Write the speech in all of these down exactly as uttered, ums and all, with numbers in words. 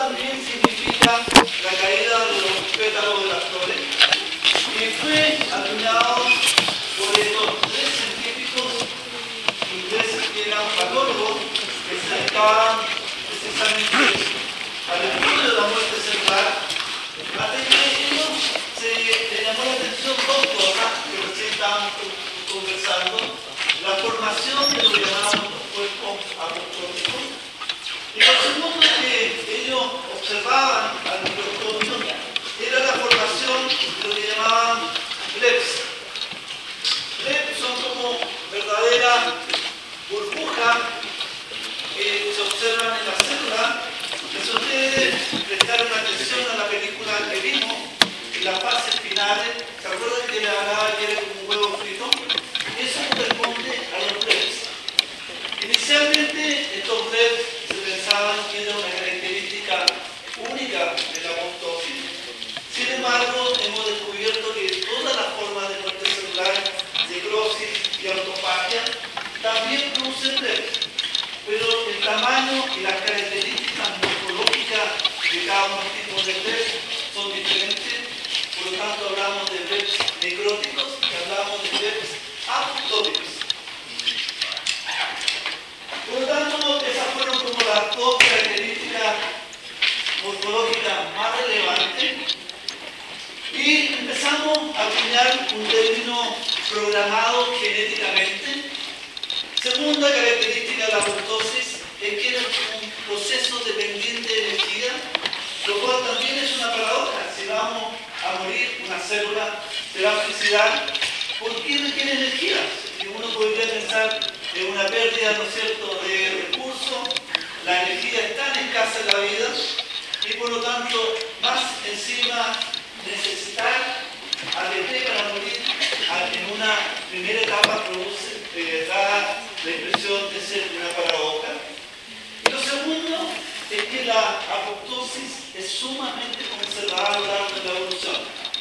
también significa la caída de los pétalos de las flores, que fue acuñado por estos tres científicos ingleses que eran patólogos que se dedicaban precisamente al estudio de la muerte celular, hasta que ellos se les llamó la atención dos cosas que recién estaban conversando: la formación de lo que llamaban los cuerpos apoptóticos, y lo segundo que ellos observaban al microscopio era la formación de lo que llamaban L E Ps. L E Ps son como verdaderas burbujas que se observan en la célula. Si ustedes prestaron atención a la película que vimos, en las fases finales, ¿se acuerdan que le hablaba que era como un huevo frito? Eso corresponde a los L E Ps. Inicialmente, estos L E Ps se pensaban que era una característica única de la apoptosis. Sin embargo, hemos descubierto que todas las formas de muerte celular, necrosis y autofagia, también producen L E Ps. Pero el tamaño y las características morfológicas de cada uno de los tipos de L E Ps son diferentes. Por lo tanto, hablamos de L E Ps necróticos y hablamos de L E Ps apoptóticos. Por lo tanto, esas fueron como las dos características morfológicas más relevantes. Y empezamos a acuñar un término programado genéticamente. Segunda característica de la apoptosis es que es un proceso dependiente de energía, lo cual también es una paradoja. Si vamos a morir, una célula se va a suicidar, ¿por qué requiere energía? Si uno podría pensar en una pérdida, ¿no es cierto?, de recursos. La energía es tan escasa en la vida y por lo tanto, más encima, necesitar A T P para morir en una primera etapa produce, eh, da la impresión de ser una paradoja. Y lo segundo es que la apoptosis es sumamente conservada a lo largo de la evolución.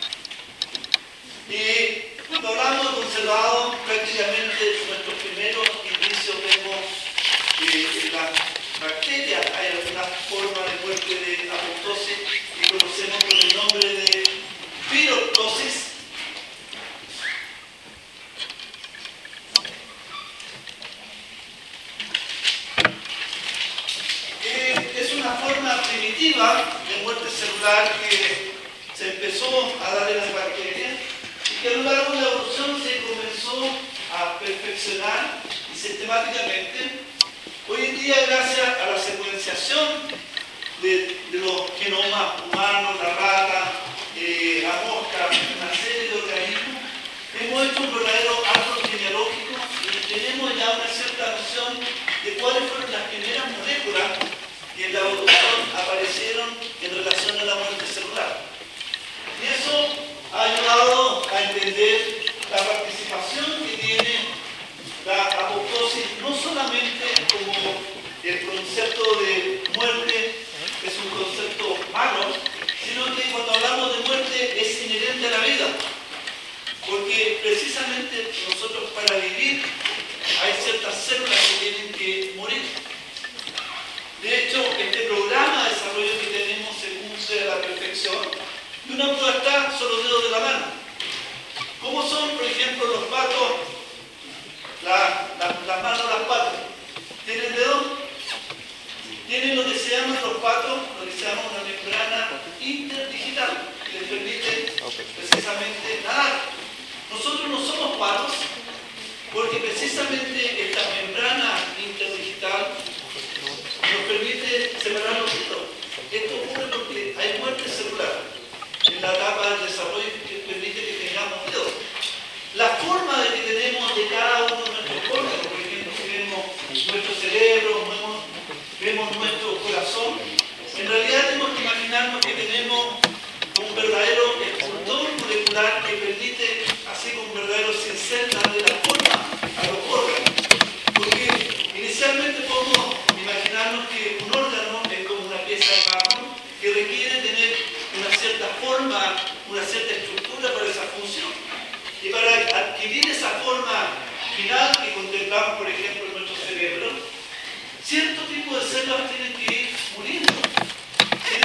Y cuando hablamos de conservado, prácticamente nuestros primeros indicios vemos que en las bacterias hay alguna forma de muerte de apoptosis y conocemos con el nombre de piroptosis. Es una forma primitiva de muerte celular que se empezó a dar en las bacterias y que a lo largo de la evolución se comenzó a perfeccionar y sistemáticamente. Hoy en día, gracias a la secuenciación de, de los genomas humanos, la rata, eh, la mosca, una serie de organismos, hemos hecho un verdadero árbol genealógico y tenemos ya una cierta noción de cuáles fueron las primeras moléculas que en la evolución aparecieron en relación a la muerte celular. Y eso ha ayudado a entender la participación que tiene la apoptosis, no solamente como el concepto de muerte es un concepto malo, sino que cuando hablamos de muerte es inherente a la vida. Porque precisamente nosotros para vivir hay ciertas células que tienen que morir. De hecho, este programa de desarrollo que tenemos se cumple a la perfección y una prueba está son los dedos de la mano. ¿Cómo son, por ejemplo, los patos? La, la, las manos de las patas. ¿Tienen dedos? Tienen lo que se llaman los patos, lo que se llama una membrana interdigital, que les permite precisamente nadar. Nosotros no somos patos, porque precisamente esta membrana interdigital nos permite separar los dedos. Esto ocurre porque hay muerte celular en la etapa del desarrollo que permite que tengamos dedos. La forma de que tenemos de cada uno de nuestros órganos, por ejemplo, si vemos nuestro cerebro, vemos, vemos nuestro corazón, en realidad tenemos que imaginarnos que tenemos un verdadero expulsor molecular que permite, así como un verdadero cincel, darle la forma a los órganos. Porque inicialmente podemos imaginarnos que un órgano es como una pieza de mármol que requiere tener una cierta forma, una cierta estructura para esa función. Y para adquirir esa forma final que contemplamos, por ejemplo, en nuestro cerebro, cierto tipo de células tienen que ir muriendo. Sin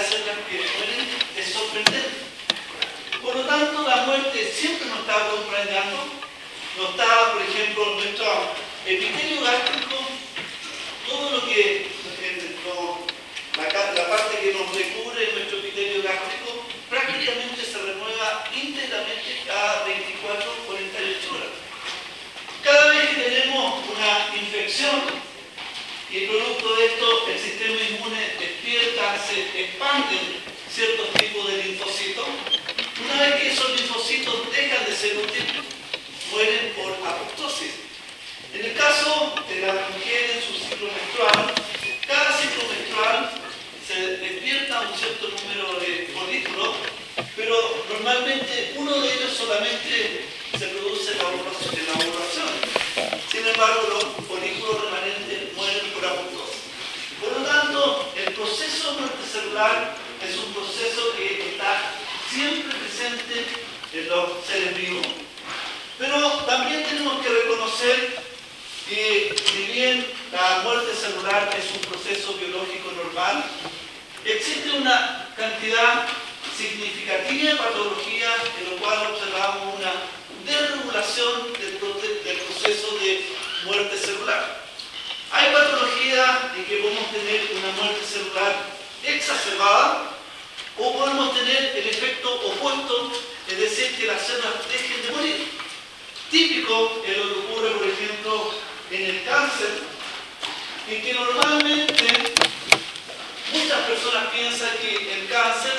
células que mueren es sorprendente. Por lo tanto, la muerte siempre nos está acompañando. Nos está, por ejemplo, nuestro epitelio gástrico, todo lo que, no, la, la parte que nos recubre nuestro epitelio gástrico, prácticamente se renueva íntegramente cada veinticuatro a cuarenta y ocho horas. Cada vez que tenemos una infección y producto de esto el sistema inmune despierta, se expanden ciertos tipos de linfocitos, una vez que esos linfocitos dejan de ser útiles, mueren por apoptosis. En el caso de la mujer en su ciclo menstrual, cada ciclo menstrual se despierta un cierto número de folículos, pero normalmente uno de ellos solamente se produce en la ovulación. En la ovulación. Sin embargo, los folículos remanentes mueren por apoptosis. Por lo tanto, el proceso multicelular es un proceso que está siempre presente en los seres vivos. Pero también tenemos que reconocer que, si bien la muerte celular es un proceso biológico normal, existe una cantidad significativa de patologías en lo cual observamos una desregulación del, del proceso de muerte celular. Hay patologías en que podemos tener una muerte celular exacerbada o podemos tener el efecto opuesto, es decir, que las células dejen de morir. Típico es lo que ocurre, por ejemplo, en el cáncer, en que normalmente muchas personas piensan que el cáncer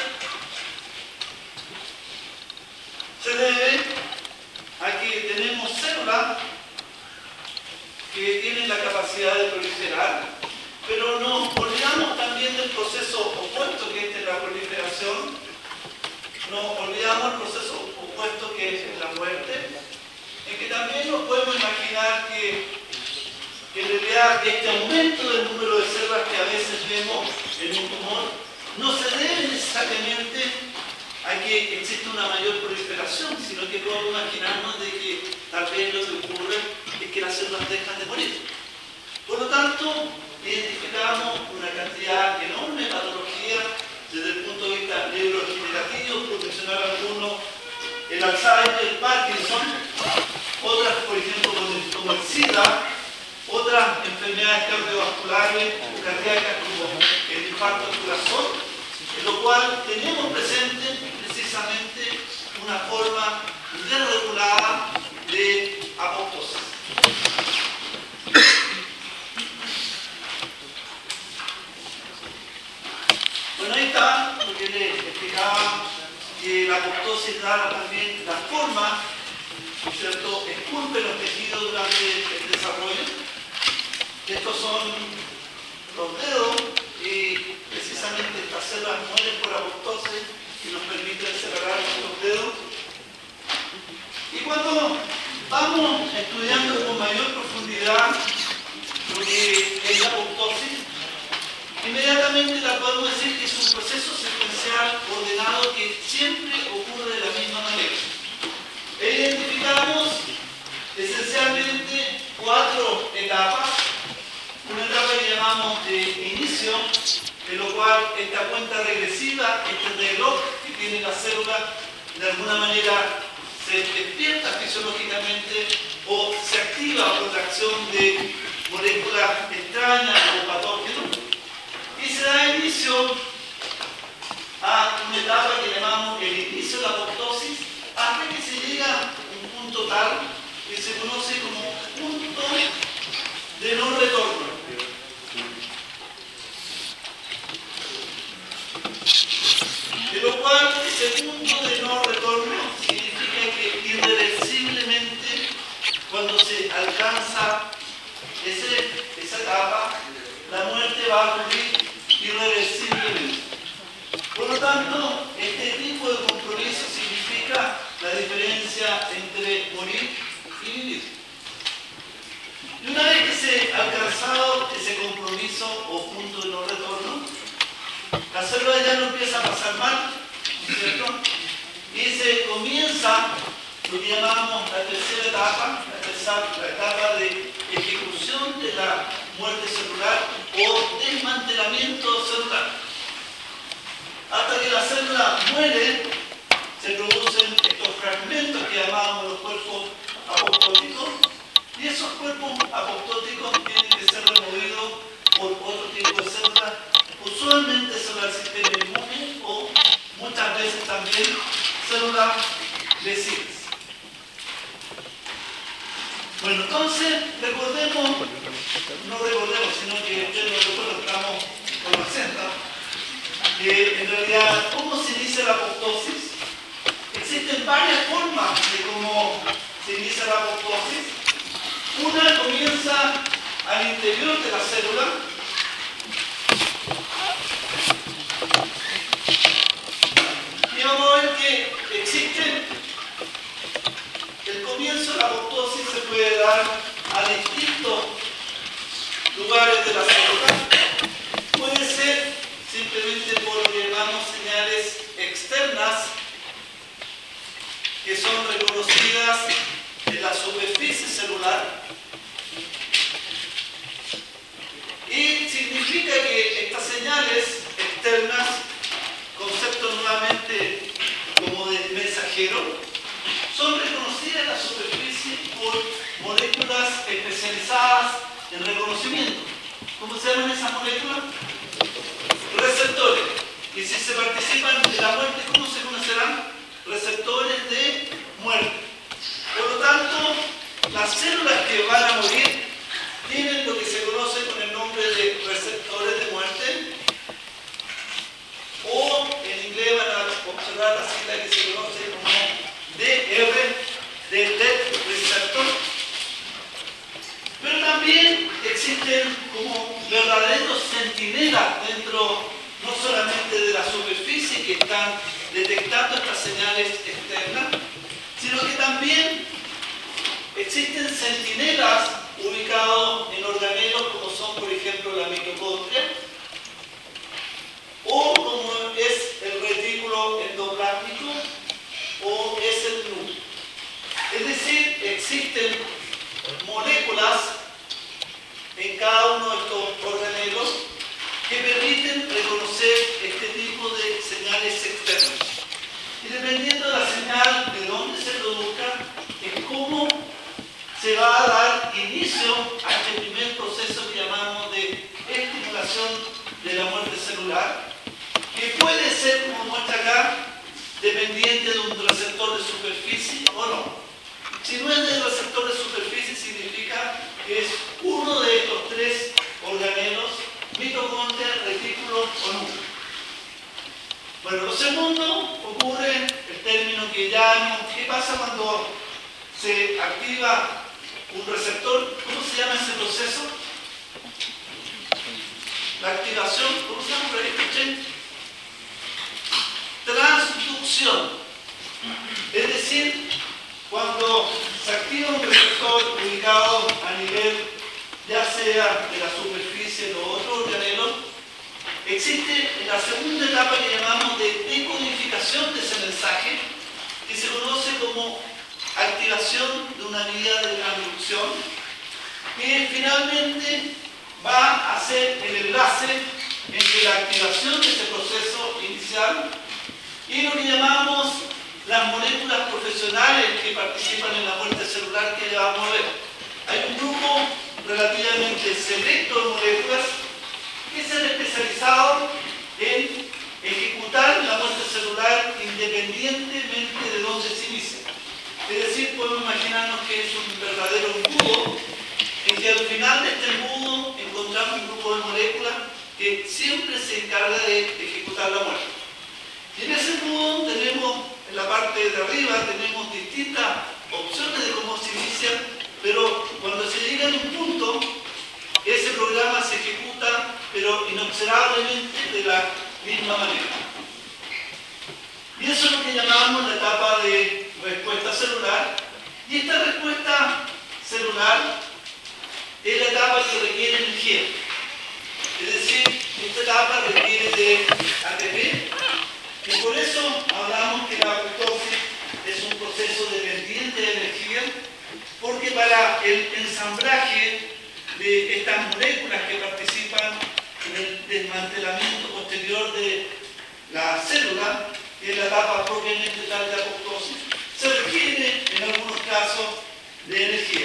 se debe a que tenemos células que tienen la capacidad de proliferar, pero nos olvidamos también del proceso opuesto que es de la proliferación, nos olvidamos del proceso opuesto que es la muerte, en que también nos podemos imaginar que, que en realidad este aumento del número de células que a veces vemos en un tumor no se debe necesariamente a que existe una mayor proliferación, sino que podemos imaginarnos de que tal vez lo que ocurre es que las células dejan de morir. Por lo tanto, identificamos una cantidad enorme de patologías desde el punto de vista neurodegenerativo, por mencionar algunos, el Alzheimer, el Parkinson, otras, por ejemplo, como el SIDA, otras enfermedades cardiovasculares o cardíacas como el infarto al corazón, en lo cual tenemos presente precisamente una forma desregulada de apoptosis. Bueno, ahí está lo que les explicaba, que la apoptosis da también la forma, ¿no es cierto?, esculpe los tejidos durante el desarrollo. Estos son los dedos y precisamente estas células mueren por apoptosis y nos permiten separar nuestros dedos. Y cuando vamos estudiando con mayor profundidad lo que es la apoptosis, inmediatamente la podemos decir que es un proceso secuencial ordenado que siempre ocurre de la misma manera. E identificamos esencialmente cuatro etapas. Una etapa que llamamos de inicio, en lo cual esta cuenta regresiva, este reloj que tiene la célula, de alguna manera se despierta fisiológicamente o se activa por la acción de moléculas extrañas o patógenos, y se da inicio a una etapa que llamamos el inicio de la apoptosis, hasta que se llega a un punto tal que se conoce como punto de no retorno. De lo cual, ese punto de no retorno significa que irreversiblemente, cuando se alcanza ese, esa etapa, la muerte va a ocurrir irreversiblemente. Por lo tanto, este tipo de compromiso significa la diferencia entre morir y vivir. Y una vez que se ha alcanzado ese compromiso o punto de no retorno, la célula ya no empieza a pasar mal, ¿no es cierto? Y se comienza lo que llamamos la tercera etapa, la, tercera, la etapa de ejecución de la muerte celular o desmantelamiento celular. hasta que la célula muere, se producen estos fragmentos que llamamos los cuerpos apoptóticos, y esos cuerpos apoptóticos tienen que ser removidos por otro tipo de células, usualmente células del sistema inmune o muchas veces también células vecinas. Bueno, entonces, recordemos, no recordemos, sino que ustedes no recuerdan, estamos con la senda, que en realidad, ¿cómo se inicia la apoptosis? Existen varias formas de cómo se inicia la apoptosis. Una comienza al interior de la célula, y vamos a ver que existen, el comienzo de la apoptosis se puede dar a distintos lugares de la célula. Puede ser simplemente por lo que llamamos señales externas, que son reconocidas en la superficie celular, y significa que estas señales externas, concepto nuevamente como de mensajero, son reconocidas en la superficie por moléculas especializadas en reconocimiento. ¿Cómo se llaman esas moléculas? Receptores. Y si se participan de la muerte, ¿cómo se conocerán? Receptores de muerte. Por lo tanto, las células que van a morir tienen lo que se conoce con el nombre de receptores de muerte, o en inglés van a observar la sigla que se conoce como D R, de Death Receptor. Pero también existen como verdaderos centinelas dentro, no solamente de la superficie, que están detectando estas señales externas, sino que también existen centinelas ubicados en organelos como son, por ejemplo, la mitocondria, o como es el retículo endoplásmico, o es el núcleo. Es decir, existen moléculas en cada uno de estos organelos que permiten reconocer este tipo de señales externas. Y dependiendo de la señal, de dónde se produzca, es cómo se va a dar inicio a este primer proceso que llamamos de estimulación de la muerte celular, que puede ser, como muestra acá, dependiente de un receptor de superficie o no. Si no es del receptor de superficie, significa que es uno de estos tres organelos: mitocondria, retículo o núcleo. Bueno, lo segundo ocurre el término que llamo, ¿qué pasa cuando se activa un receptor? ¿Cómo se llama ese proceso? La activación, ¿cómo se llama? ¿Por ahí escuché? Transducción. Es decir, cuando se activa un receptor ubicado a nivel ya sea de la superficie de los otros organelos, existe la segunda etapa que llamamos de decodificación de ese mensaje, que se conoce como activación de una vía de transducción, que finalmente va a ser el enlace entre la activación de ese proceso inicial y lo que llamamos las moléculas profesionales que participan en la muerte celular, que ya vamos a ver. Hay un grupo relativamente selecto de moléculas que se han especializado en ejecutar la muerte celular independientemente de dónde se inicia. Es decir, podemos imaginarnos que es un verdadero embudo, en que al final de este embudo encontramos un grupo de moléculas que siempre se encarga de ejecutar la muerte. Y en ese embudo tenemos, en la parte de arriba, tenemos distintas opciones de cómo se inicia, pero cuando se llega a un punto, ese programa se ejecuta, pero inobservablemente de la misma manera. Y eso es lo que llamamos la etapa de respuesta celular. Y esta respuesta celular es la etapa que requiere energía. Es decir, esta etapa requiere de A T P, y por eso hablamos que la apoptosis es un proceso dependiente de energía, porque para el ensamblaje de estas moléculas que participan en el desmantelamiento posterior de la célula, que es la etapa propiamente tal de apoptosis, se requiere en algunos casos de energía.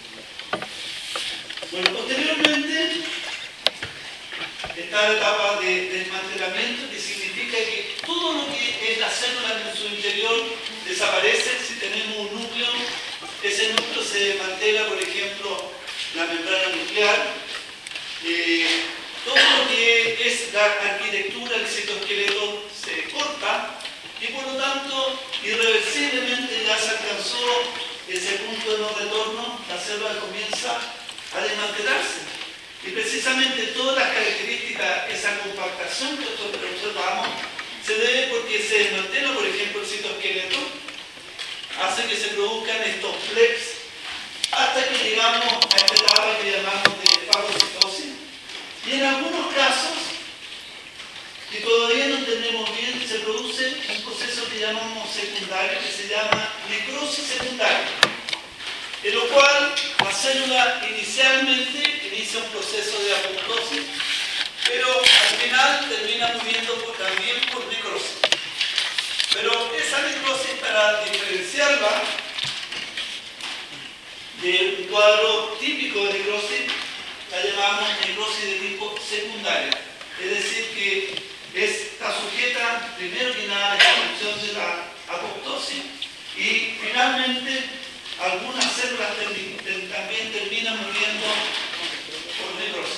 Bueno, posteriormente está la etapa de desmantelamiento, que significa que todo lo que es la célula en su interior desaparece. Si tenemos un núcleo, ese núcleo se desmantela, por ejemplo, la membrana nuclear. Eh, todo lo que es la arquitectura del citoesqueleto se corta y por lo tanto irreversiblemente ya se alcanzó ese punto de no retorno, la célula comienza a desmantelarse. Y precisamente todas las características, esa compactación que nosotros observamos, se debe porque se desmantela, por ejemplo, el citoesqueleto, hace que se produzcan estos flex, hasta que llegamos a esta etapa que llamamos de fagocitosis. Y en algunos casos, que todavía no entendemos bien, se produce un proceso que llamamos secundario, que se llama necrosis secundaria, en lo cual la célula inicialmente inicia un proceso de apoptosis, pero al final termina muriendo por, también por necrosis. Pero esa necrosis, para diferenciarla de un cuadro típico de necrosis, la llamamos necrosis de tipo secundaria. Es decir, que está sujeta, primero que nada, a la evolución de la apoptosis y finalmente algunas células también terminan muriendo por necrosis.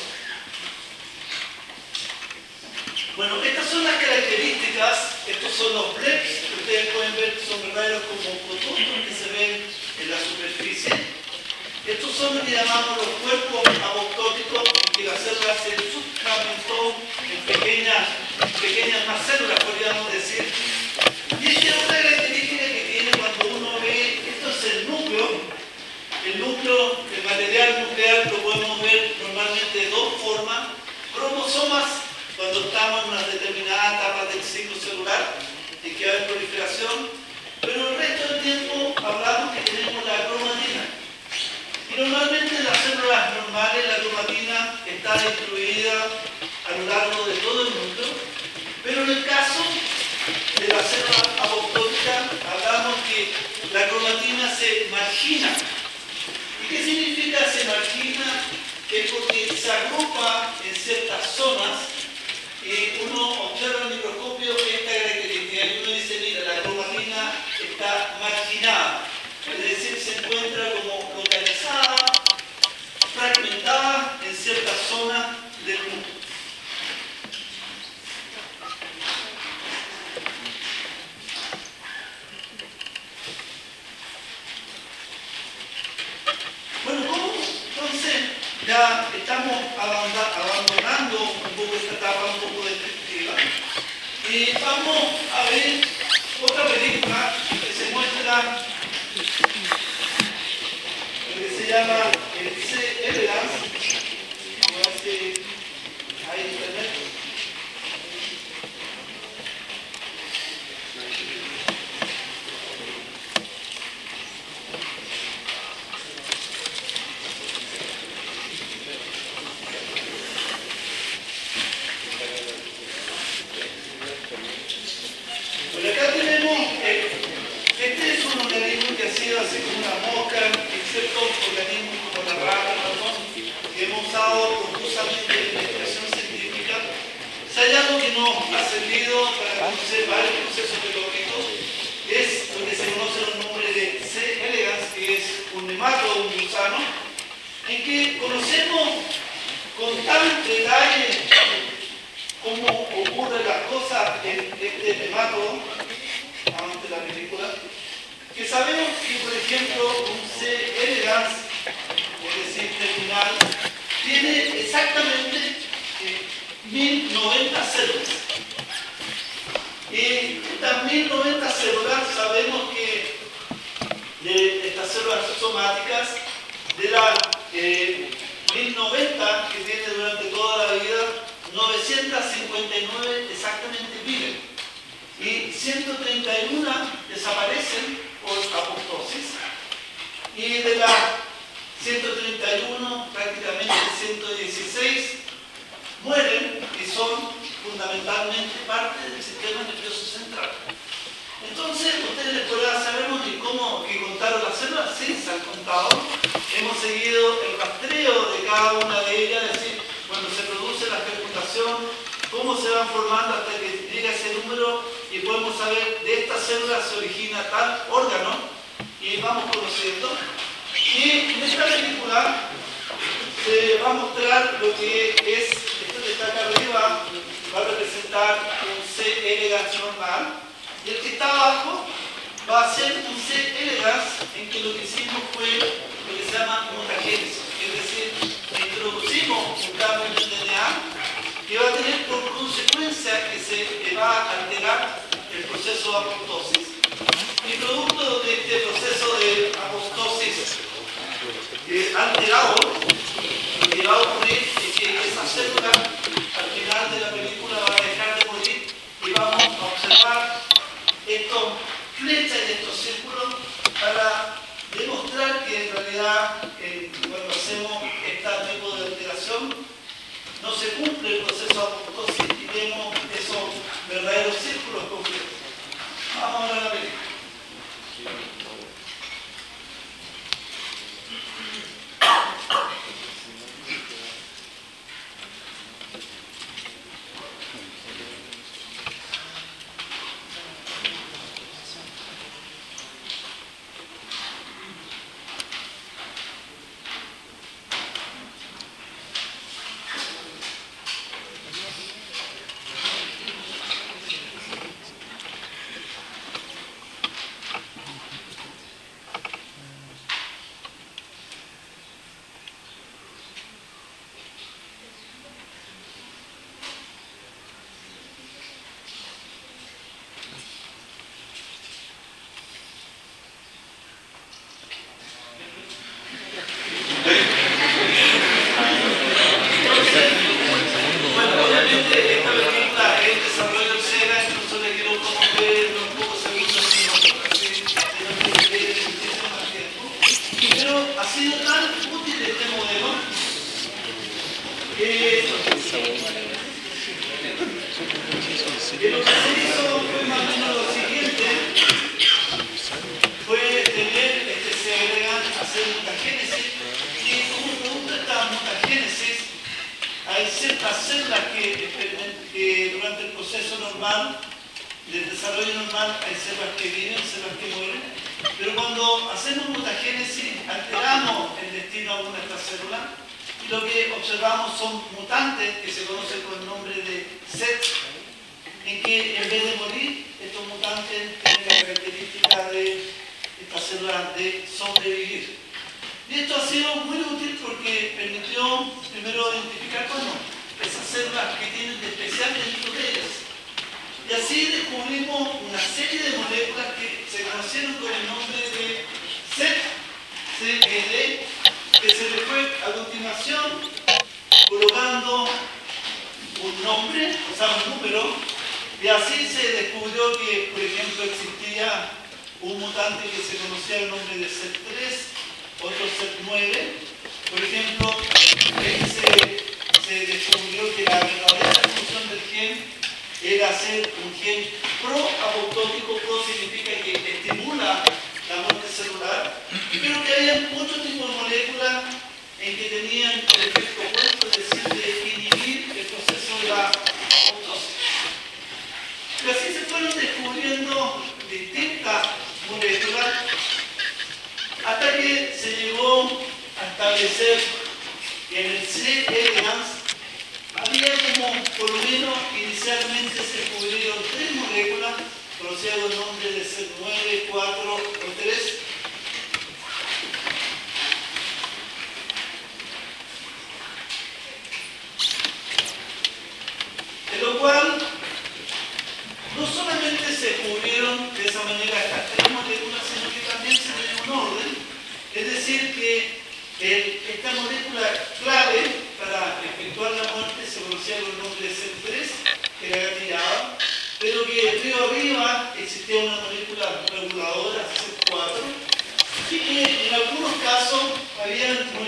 Bueno, estas son las características, estos son los bleps que ustedes pueden ver, que son verdaderos como cotutos que se ven en la superficie. Estos son lo que llamamos los cuerpos apoptóticos, en que la célula se subfragmentó en pequeñas, pequeñas más células, podríamos decir. Y esta es otra característica que tiene cuando uno ve, esto es el núcleo. El núcleo, el material nuclear lo podemos ver normalmente de dos formas. Cromosomas, cuando estamos en una determinada etapa del ciclo celular, y que hay proliferación, pero el resto del tiempo hablamos que tenemos la cromatina. Y normalmente en las células normales la cromatina está distribuida a lo largo de todo el núcleo, pero en el caso de la célula apoptótica hablamos que la cromatina se margina. ¿Y qué significa se margina? Es porque se agrupa en ciertas zonas y uno observa en el microscopio esta característica y uno dice, mira, la cromatina está marginada. Es decir, se encuentra como localizada, fragmentada en ciertas zonas del núcleo. Bueno, ¿cómo? Entonces, ya estamos abandonando un poco esta etapa un poco descriptiva y vamos a ver otra película que se muestra, que se llama el C. elegans. A ver si hay internet. Pues acá tenemos, eh, este es un organismo que ha sido así como una mosca, excepto organismos como la rata, ¿no? Que hemos usado profusamente en la investigación científica. Si hay algo que nos ha servido para conocer varios procesos biológicos, es lo que se conoce el nombre de C. elegans, que es un nematodo, un gusano, en que conocemos con tal detalle cómo ocurren las cosas en este nematodo, ante la película, que sabemos que, por ejemplo, un C. elegans, es decir, terminal, tiene exactamente eh, mil noventa células. Y estas mil noventa células, sabemos que de estas células somáticas, de las eh, mil noventa que tiene durante toda la vida, novecientas cincuenta y nueve exactamente viven y ciento treinta y uno desaparecen por apoptosis, y de las ciento treinta y uno prácticamente ciento dieciséis mueren y son fundamentalmente parte del sistema nervioso central. Entonces, ustedes les podrán saber cómo que contaron las células, sí, se han contado. Hemos seguido el rastreo de cada una de ellas, es decir, cuando se produce la fecundación, cómo se van formando hasta que llega ese número y podemos saber de esta célula se origina tal órgano y vamos conociendo. Y en esta película se va a mostrar lo que es, esto que está acá arriba va a representar un C. elegans normal y el que está abajo va a ser un C. elegans en que lo que hicimos fue lo que se llama mutagénesis, es decir, introducimos un cambio en el D N A que va a tener por consecuencia que se va a alterar el proceso de apoptosis. Y producto de este proceso de apoptosis eh, alterado, lo que va a ocurrir es que esa célula al final de la película va a dejar de morir y vamos a observar estos flechas y estos círculos para demostrar que en realidad eh, cuando hacemos este tipo de alteración no se cumple el proceso de apoptosis y vemos esos verdaderos círculos completos. Vamos a ver la película.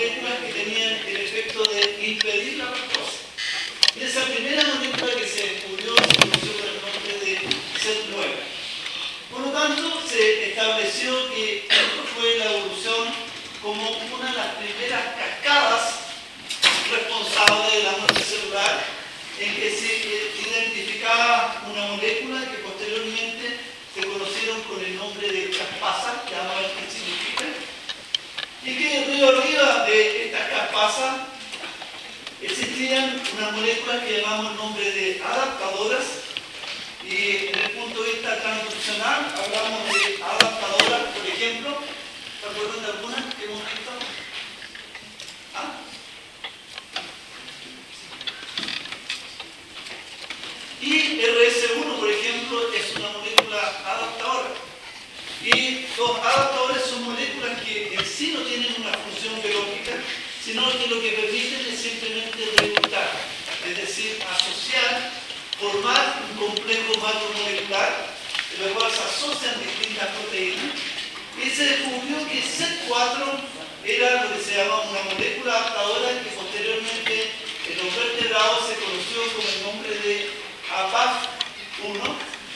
Y esa primera molécula que se está una molécula que posteriormente se conocieron con el nombre de caspasa, que vamos a ver qué significa, y que río arriba de estas caspasas existían unas moléculas que llamamos el nombre de adaptadoras, y en el punto de vista transduccional hablamos de adaptadoras, por ejemplo, ¿se acuerdan de algunas que hemos visto? ¿Ah? Y R S uno, por ejemplo, es una molécula adaptadora. Y los adaptadores son moléculas que en sí no tienen una función biológica, sino que lo que permiten es simplemente reclutar, es decir, asociar, formar un complejo macromolecular, en el cual se asocian distintas proteínas, y se descubrió que C cuatro era lo que se llama una molécula adaptadora que posteriormente en los vertebrados se conoció con el nombre de A P A F uno.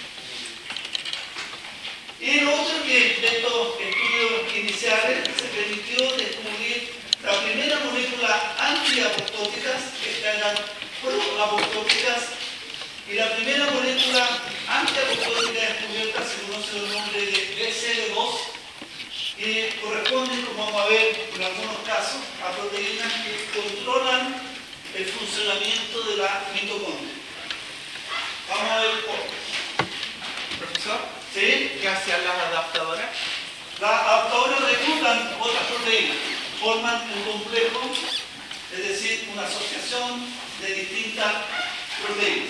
Y lo otro que de estos estudios iniciales se permitió descubrir la primera molécula antiapoptóticas, que estas eran proapoptóticas, y la primera molécula antiapoptótica descubierta se conoce con el nombre de B C L dos, y corresponden, como vamos a ver en algunos casos, a proteínas que controlan el funcionamiento de la mitocondria. Vamos a ver por. Profesor, ¿Sí? ¿qué hacían las adaptadoras? Las adaptadoras reclutan otras proteínas, forman un complejo, es decir, una asociación de distintas proteínas.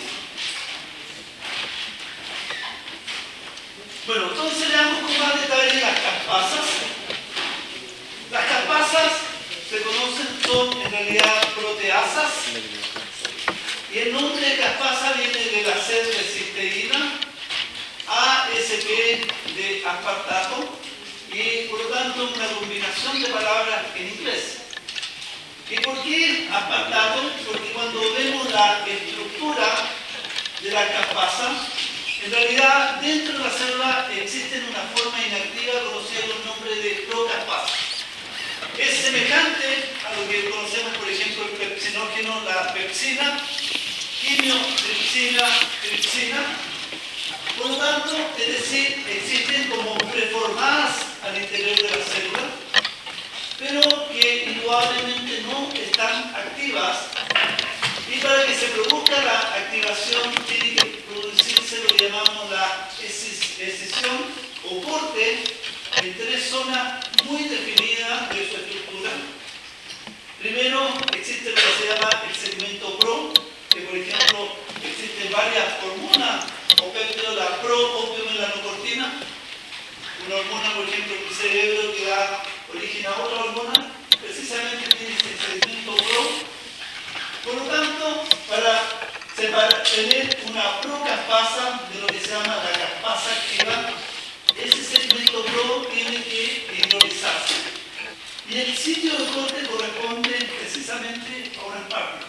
Bueno, entonces veamos con más detalle las caspasas. Las caspasas se conocen, son en realidad proteasas, y el nombre de caspasa viene de la C de cisteína, A S P de aspartato, y por lo tanto una combinación de palabras en inglés. ¿Y por qué aspartato? Porque cuando vemos la estructura de la caspasa, en realidad dentro de la célula existe una forma inactiva conocida con el nombre de procaspasa. Es semejante a lo que conocemos, por ejemplo, el pepsinógeno, la pepsina, quimiotripsina, tripsina. Por lo tanto, es decir, existen como preformadas al interior de la célula, pero que indudablemente no están activas. Y para que se produzca la activación tiene que producirse lo que llamamos la escisión o corte en tres zonas muy definidas de su estructura. Primero existe lo que se llama el segmento pro, que por ejemplo existen varias hormonas o péptidos, la pro-opiomelanocortina, una hormona por ejemplo en el cerebro que da origen a otra hormona, precisamente tiene ese segmento pro. Por lo tanto, para, para tener una procaspasa de lo que se llama la caspasa activa, ese segmento pro tiene que hidrolizarse. Y el sitio de corte corresponde precisamente a un empate.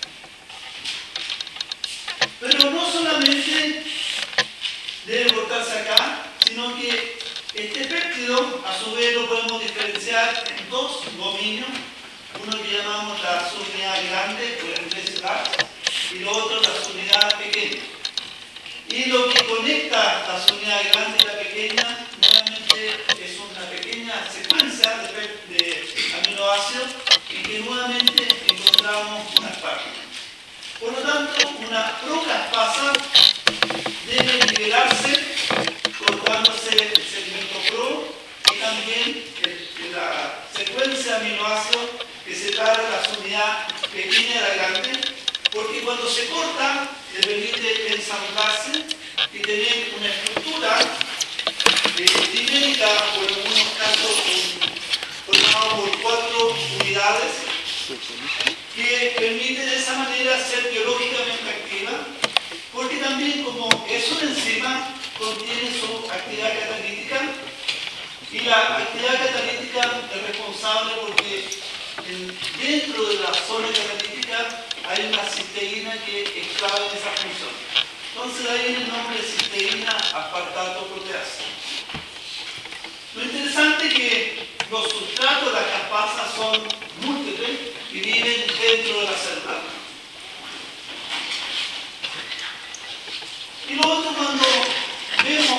Pero no solamente debe cortarse acá, sino que este péptido, a su vez, lo podemos diferenciar en dos dominios. Uno que llamamos la subunidad grande, o en inglés large, y lo otro la subunidad pequeña. Y lo que conecta la subunidad grande y la pequeña, nuevamente es una pequeña secuencia de, de aminoácidos y que nuevamente encontramos una partes. Por lo tanto, una procaspasa debe liberarse cortándose el segmento pro y también el, la secuencia de aminoácidos que separa la subunidad pequeña de la grande, porque cuando se corta le permite ensamblarse y tener una estructura eh, dimétrica, por algunos casos formada por cuatro unidades, que permite de esa manera ser biológicamente activa, porque también como es una enzima, contiene su actividad catalítica, y la actividad catalítica es responsable porque en, dentro de la zona catalítica hay una cisteína que es clave en esa función. Entonces ahí viene el nombre de cisteína aspartato proteasa. Lo interesante es que los sustratos de las caspasas son múltiples y viven dentro de la célula.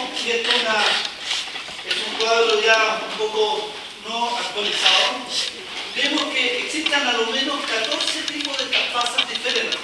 vemos, y esto es, una, es un cuadro ya un poco no actualizado, vemos que existen a lo menos catorce tipos de caspasas diferentes.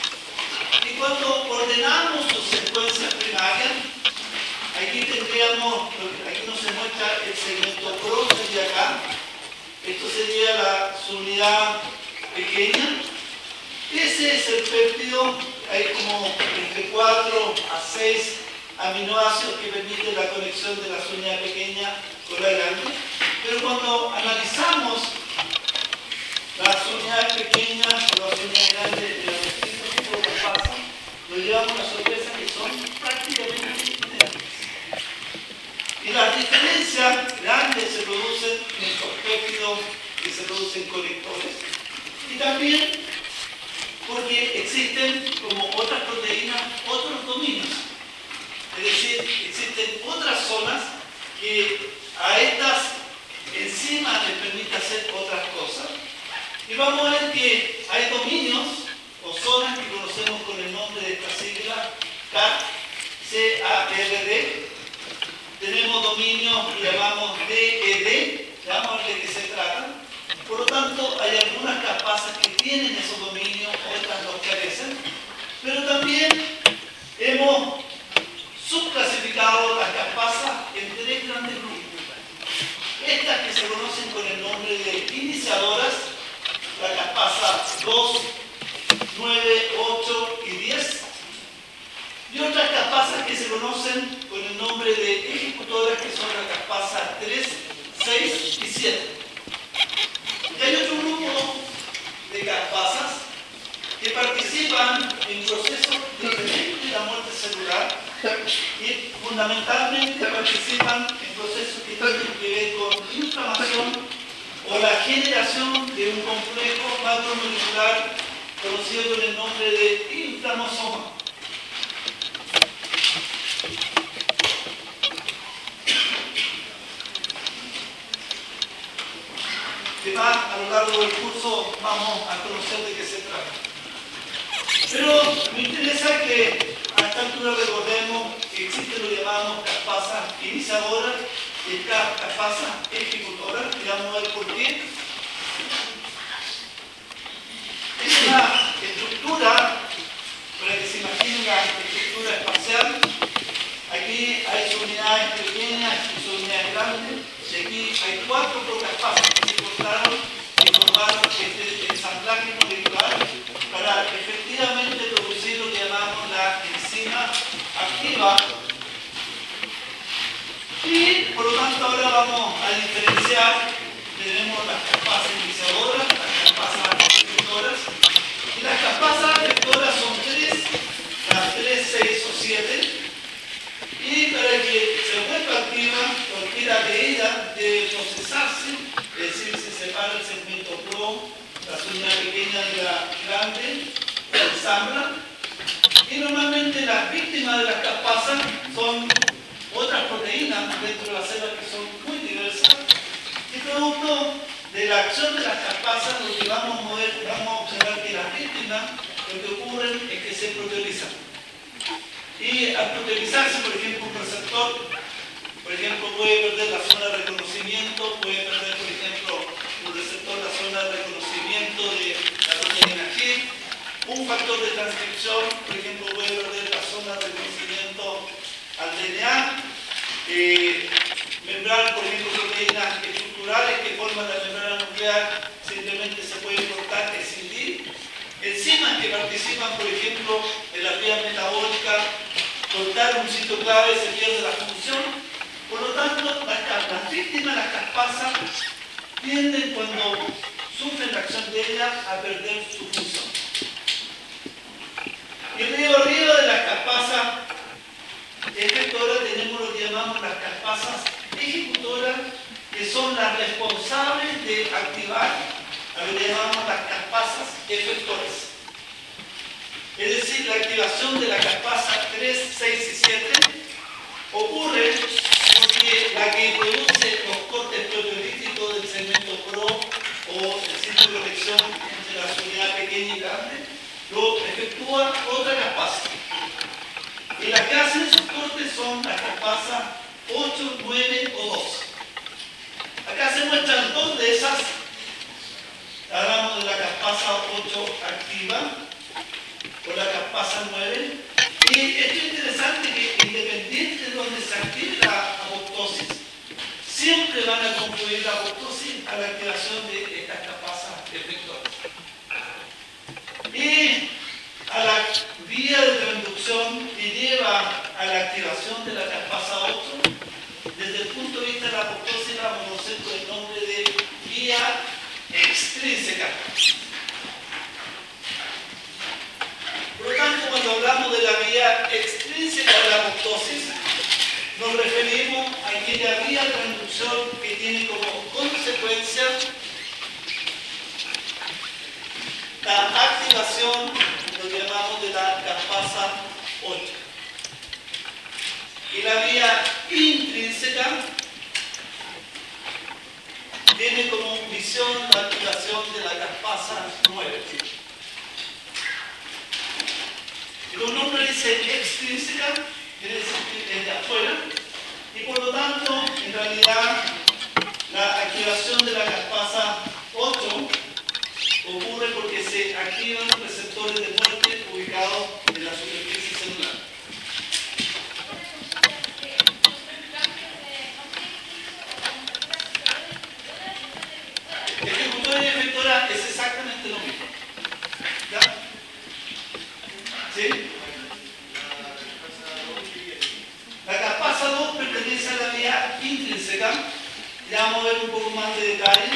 Y cuando ordenamos sus secuencias primarias, aquí tendríamos, aquí nos se muestra el segmento pro, sería acá. Esto sería la unidad pequeña. Ese es el péptido, hay como entre cuatro a seis aminoácidos que permiten la conexión de la unidad pequeña con la grande. Pero cuando analizamos las unidades pequeñas o las unidades grandes de los distintos tipos de caspasas, nos llevamos a la sorpresa que son prácticamente idénticas. Y las diferencias grandes se producen en estos péptidos que se producen conectores. Y también porque existen, como otras proteínas, otros dominios. Es decir, existen otras zonas que a estas enzimas les permite hacer otras cosas. Y vamos a ver que hay dominios o zonas que conocemos con el nombre de esta sigla C A R D. Tenemos dominios que llamamos D E D, vamos a ver de qué se trata. Por lo tanto, hay algunas caspasas que tienen esos dominios, otras los carecen. Pero también hemos subclasificado las caspasas en tres grandes grupos. Estas que se conocen con el nombre de iniciadoras, la caspasa dos, nueve, ocho y diez. Y otras caspasas que se conocen con el nombre de ejecutoras, que son las caspasas tres, seis y siete. Y hay otro grupo de caspasas que participan en procesos diferentes de la muerte celular y fundamentalmente participan en procesos que tienen que ver con inflamación o la generación de un complejo macromolecular conocido con el nombre de inflamosoma. Que más a lo largo del curso vamos a conocer de qué se trata. Pero me interesa que a esta altura recordemos que existen lo que llamamos caspasas iniciadoras y caspasas ejecutoras, y vamos a ver por qué. Es una estructura, para que se imaginen la estructura espacial. Aquí hay unidades pequeñas y unidades grandes, y aquí hay cuatro procaspasas que se cortaron y formaron este ensamblaje molecular para efectivamente producir lo que llamamos la enzima activa. Y por lo tanto ahora vamos a diferenciar, tenemos las caspasas iniciadoras, las caspasas efectoras, y las caspasas efectoras son tres, las tres, seis o siete. Y para que se vuelva activa, cualquiera de ellas debe procesarse, es decir, se separa el segmento pro, la unidad pequeña de la grande, se ensambla. Y normalmente las víctimas de las caspasas son otras proteínas dentro de las células que son muy diversas. Y producto de la acción de las caspasas, lo que vamos a mover, vamos a observar que las víctimas, lo que ocurre es que se proteolizan. Y al proteolizarse, por ejemplo, un receptor, por ejemplo, puede perder la zona de reconocimiento, puede perder, por ejemplo, un receptor la zona de reconocimiento de la proteína G, un factor de transcripción, por ejemplo, puede perder la zona de reconocimiento al D N A, eh, membrana, por ejemplo, proteínas estructurales que forman la membrana nuclear, simplemente se pueden cortar, escindir. Enzimas que participan, por ejemplo, en la vía metabólica, cortar un sitio clave, se pierde la función. Por lo tanto, las, las víctimas, las caspasas, tienden cuando sufren la acción de ellas a perder su función. Y arriba, arriba de las caspasas efectoras tenemos lo que llamamos las caspasas ejecutoras, que son las responsables de activar a lo que llamamos las caspasas efectoras. Es decir, la activación de la caspasa tres, seis y siete ocurre porque la que produce los cortes proteolíticos del segmento pro o el sitio de conexión entre la unidad pequeña y grande lo efectúa otra caspasa. Y la que hace esos cortes siempre son las caspasas ocho, nueve o doce. Acá se muestran dos de esas. Hablamos de la caspasa ocho activa o la caspasa nueve. Y esto es interesante que independiente de donde se active la apoptosis, siempre van a concluir la apoptosis a la activación de estas caspasas efectoras. Y a la vía de transducción que lleva a la activación de la caspasa ocho, desde el punto de vista de la apoptosis la vamos a conocer por el nombre de vía extrínseca. Por lo tanto, cuando hablamos de la vía extrínseca de la apoptosis, nos referimos a aquella vía de transducción que tiene como consecuencia la activación, lo que llamamos de la caspasa ocho. Y la vía intrínseca tiene como visión la activación de la caspasa nueve. Los nombres dice extrínseca, quiere decir que es de afuera, y por lo tanto, en realidad, la activación de la caspasa ocho ocurre porque se activan receptores de muerte ubicados en la superficie celular. Ejecutora y efectora es exactamente lo mismo. ¿Ya? ¿Sí? La caspasa dos pertenece a la vía intrínseca. Ya vamos a ver un poco más de detalle.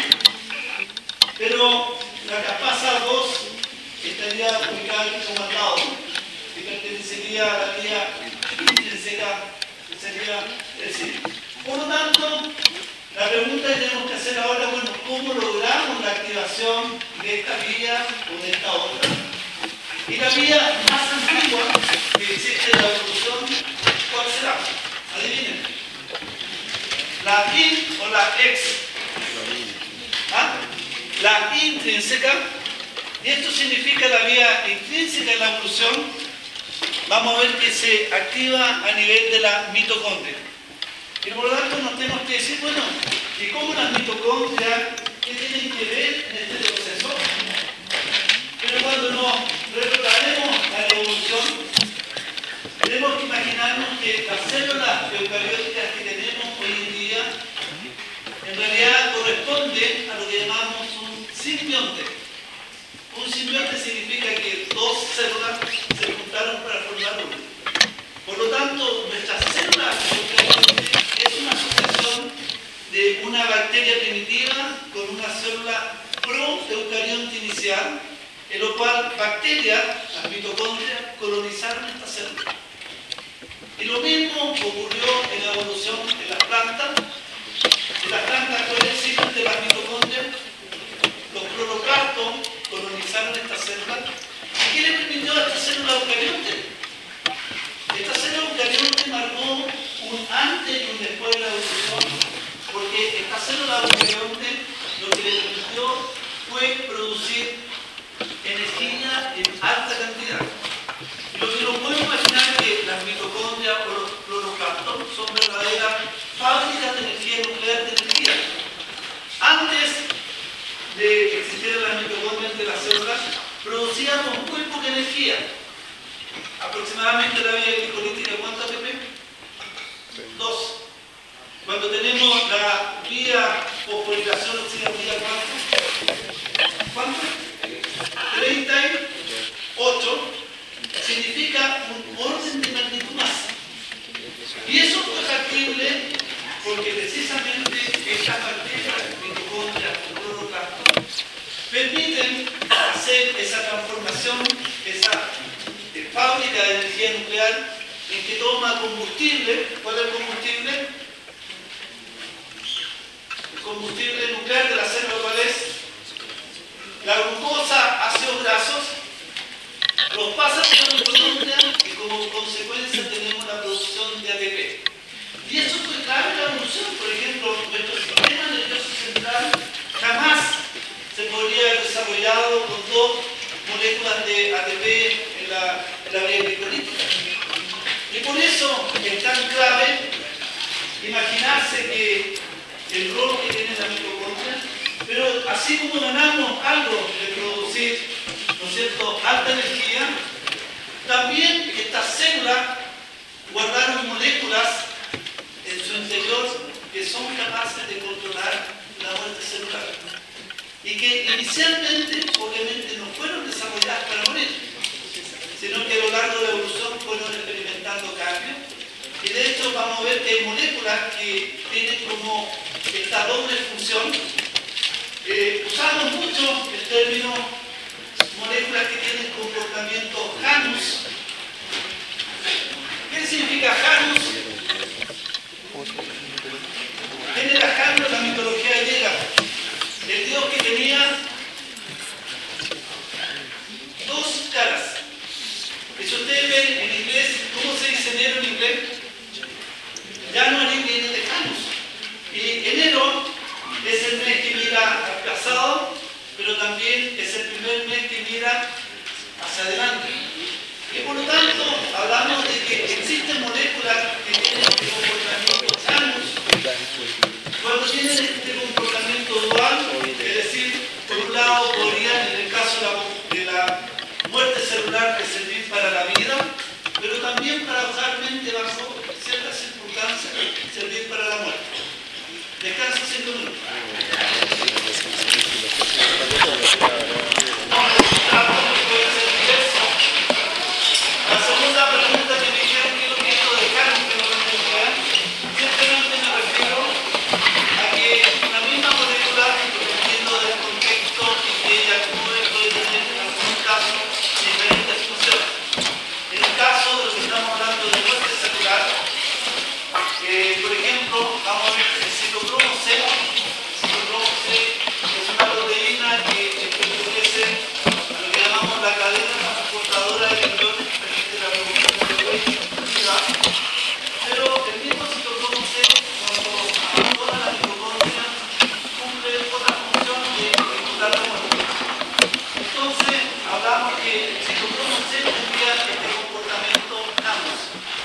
Pero la caspasa dos estaría ubicada en el comandado, que pertenecería a la vía intrínseca, que sería el C I R. Por lo tanto, la pregunta que tenemos que hacer ahora, bueno, ¿cómo logramos la activación de esta vía o de esta otra? Y la vía más antigua que existe en la evolución, ¿cuál será? Adivinen. ¿La in o la ex? ¿Ah? La intrínseca, y esto significa la vía intrínseca en la evolución. Vamos a ver que se activa a nivel de la mitocondria. Y por lo tanto nos tenemos que decir, bueno, ¿y cómo las mitocondrias, qué tienen que ver en este proceso? Pero cuando nos retrotraemos a la evolución, tenemos que imaginarnos que las células eucarióticas que tenemos hoy en día en realidad corresponde a lo que llamamos un simbionte. Un simbionte significa que dos células se juntaron para formar una. Por lo tanto, nuestra célula es una sucesión de una bacteria primitiva con una célula proeucarionte inicial, en lo cual bacterias, las mitocondrias, colonizaron esta célula. Y lo mismo ocurrió en la evolución de las plantas. En las plantas coexisten de las mitocondrias, los cloroplastos colonizaron esta célula. ¿Y qué le permitió a esta célula eucarionte? Esta célula eucarionte marcó un antes y un después de la evolución, porque esta célula eucarionte lo que le permitió fue producir energía en alta cantidad. Y lo que nos podemos imaginar es que las mitocondrias o los cloroplastos son verdaderas fábricas de energía nuclear de energía. Antes de existir las mitocondrias de las células, producíamos muy poca energía. Aproximadamente la vía glicolítica, ¿cuánto A T P? Dos. Cuando tenemos la vía fosforilación oxidativa, ¿cuánto? ¿Cuánto? treinta y ocho. Significa un orden de magnitud más. Y eso fue factible porque precisamente estas bacterias, mitocondrias o cloroplastos, permiten hacer esa transformación, esa eh, fábrica de energía nuclear en que toma combustible. ¿Cuál es el combustible? El combustible nuclear de la célula, ¿cuál es? La glucosa, ácidos grasos, los pasa por la mitocondria y como consecuencia tenemos la producción de A T P. Y eso fue clave en la evolución. Por ejemplo, nuestro sistema nervioso central jamás se podría haber desarrollado con dos moléculas de A T P en la, en la vía glicolítica. Y por eso es tan clave imaginarse que el rol que tiene la mitocondria, pero así como ganamos algo de producir, ¿no es cierto?, alta energía, también estas células guardaron moléculas en su interior que son capaces de controlar la muerte celular y que inicialmente obviamente no fueron desarrolladas para morir, sino que a lo largo de la evolución fueron experimentando cambios. Y de hecho vamos a ver que hay moléculas que tienen como esta doble función. Eh, usamos mucho el término moléculas que tienen comportamiento Janus. ¿Qué significa Janus? ¿Quién era Janus en la mitología griega? El dios que tenía dos caras. Y si ustedes ven en inglés, ¿cómo se dice enero en inglés? January viene de Janus. Y enero es el mes que mira al pasado, pero también es el primer mes que mira hacia adelante. Y por lo tanto, hablamos de que existen moléculas que tienen este comportamiento Janus. Cuando tienen este comportamiento dual, es decir, por un lado podrían, en el caso de la, de la muerte celular, que servir para la vida, pero también paradojalmente, bajo ciertas circunstancias, servir para la muerte. Descanso cinco minutos. La segunda pregunta que me dijeron que lo que esto de Janus, que no lo entendía, simplemente me refiero a que la misma molécula, dependiendo del contexto en que ella actúe, puede tener en algún caso diferentes funciones. En el caso de lo que estamos hablando de muerte celular, eh, por ejemplo, vamos a ver el citocromo C. El citocromo C es una proteína que pertenece a lo que llamamos la cadena transportadora de electrones, que permite la revolución de la electricidad. Pero el mismo citocromo C, cuando abandona la mitocondria, cumple otra función de ejecutar la muerte. Entonces, hablamos que el citocromo C tendría este comportamiento Janus.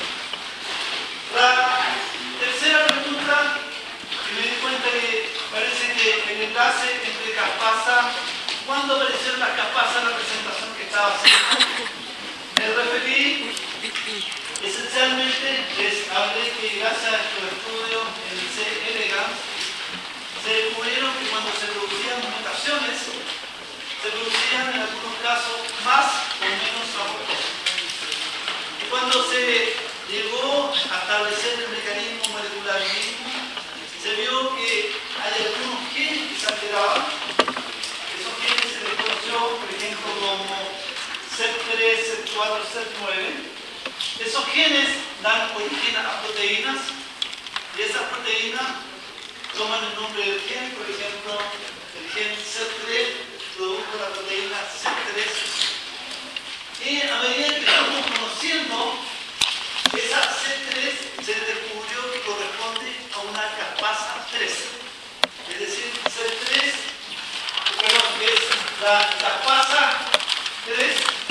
La tercera pregunta, que me di cuenta que parece que el enlace entre Caspasa, ¿cuándo aparecieron las Caspasas en la presentación que estaba haciendo? Me referí, esencialmente, les hablé que gracias a estos estudios en el C. elegans, se descubrieron que cuando se producían mutaciones, se producían en algunos casos más o menos abortos. Y cuando se llegó a establecer el mecanismo molecular mismo, se vio que hay algunos genes que se alteraban. Esos genes se les conoció, por ejemplo, como C E P tres, C E P cuatro, C E P nueve. Esos genes dan origen a proteínas y esas proteínas toman el nombre del gen. Por ejemplo, el gen C E P tres produjo la proteína C E P tres. Y a medida que estamos conociendo, esa C E P tres se descubrió que corresponde a una caspasa tres. Es decir, C E P tres, perdón, es la caspasa tres.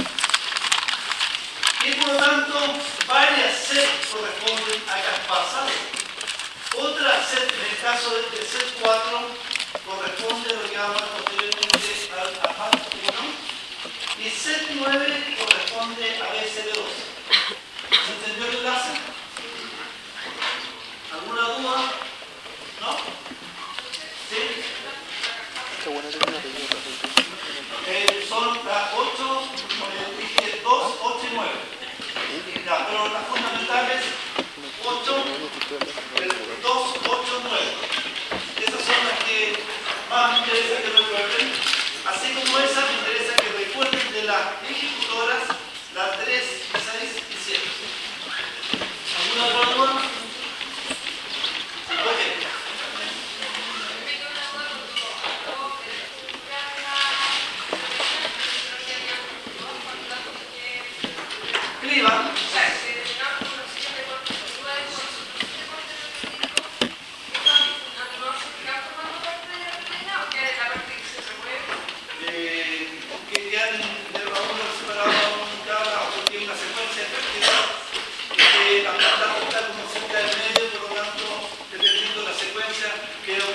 Y por lo tanto, varias C E P corresponden a caspasas. Otra C E P, en el caso del C E P cuatro, corresponde a lo que vamos a posteriormente al A M A T uno. Y C E P nueve corresponde a B C B dos. ¿Se entendió el enlace? ¿Alguna duda? ¿No? ¿Sí? Qué bueno tener una reunión.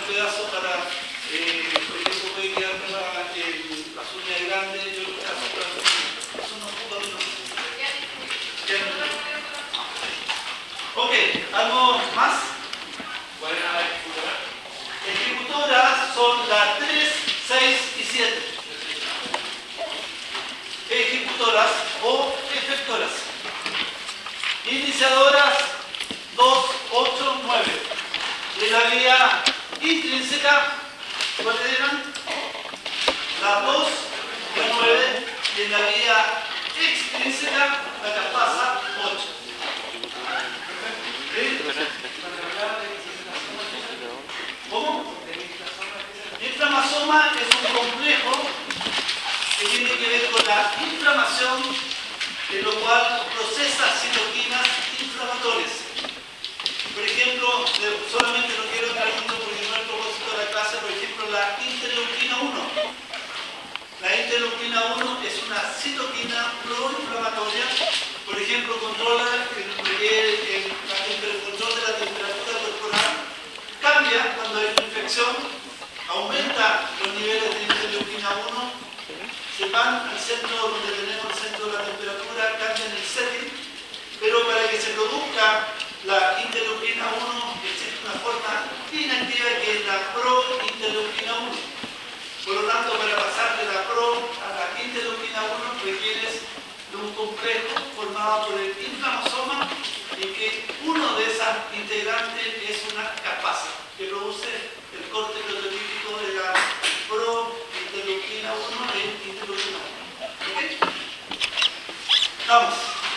el pedazo para, eh, por ejemplo, puede quedar para el, las uñas grandes y otro pedazo para eso no ocupa menos. Ok, ¿algo más? ¿Cuál era la ejecutora? Ejecutoras son las tres, seis y siete. Ejecutoras o efectoras. Iniciadoras dos, ocho, nueve. De la vía intrínseca, ¿cuáles eran? La dos, la nueve. Y en la vía extrínseca, la que pasa ocho. ¿Sí? ¿Cómo? El inflamasoma es un complejo que tiene que ver con la inflamación, en lo cual procesa citoquinas inflamatorias. Por ejemplo, solamente no quiero entrar mucho porque no es el propósito de la clase, por ejemplo, la interleuquina uno. La interleuquina uno es una citoquina proinflamatoria, por ejemplo, controla el, el, el, el control de la temperatura corporal, cambia cuando hay una infección, aumenta los niveles de interleuquina uno, se van al centro donde tenemos el centro de la temperatura, cambian el setting, pero para que se produzca la interleuquina uno existe una forma inactiva que es la prointerleuquina uno. Por lo tanto, para pasar de la pro a la interleuquina uno requieres de un complejo formado por el inflamosoma y que uno de esas integrantes es una caspasa que produce el corte prototípico de la prointerleuquina uno en interleuquina uno. ¿Ok? Vamos.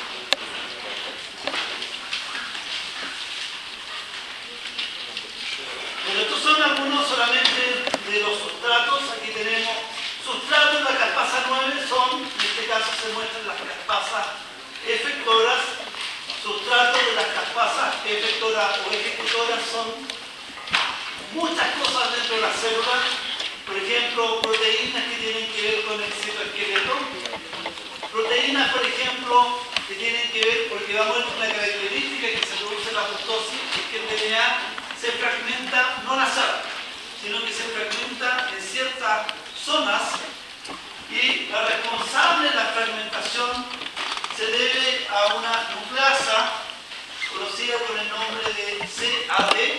Bueno, estos son algunos solamente de los sustratos. Aquí tenemos sustratos de la caspasa nueve, son, en este caso se muestran las caspasas efectoras. Sustratos de las caspasas efectoras o ejecutoras son muchas cosas dentro de la célula. Por ejemplo, proteínas que tienen que ver con el citoesqueleto. Proteínas, por ejemplo, que tienen que ver, porque vamos a ver una característica que se produce en la apoptosis, es que el D N A se fragmenta no al azar, sino que se fragmenta en ciertas zonas y la responsable de la fragmentación se debe a una nucleasa conocida con el nombre de C A D.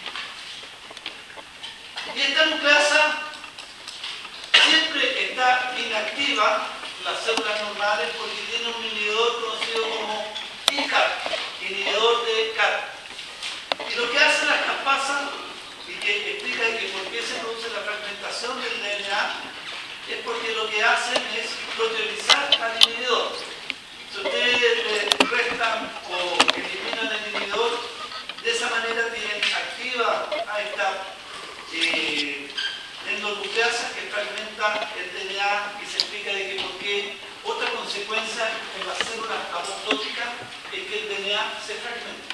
Y esta nucleasa siempre está inactiva en las células normales porque tiene un inhibidor conocido como I C A R, inhibidor de C A R. Y lo que hace las caspasas, y que explica que por qué se produce la fragmentación del D N A, es porque lo que hacen es proteolizar al inhibidor. Si ustedes le restan o eliminan el inhibidor, de esa manera tienen activa a esta eh, endonucleasa que fragmenta el D N A y se explica de que por qué otra consecuencia en las células apoptóticas es que el D N A se fragmenta.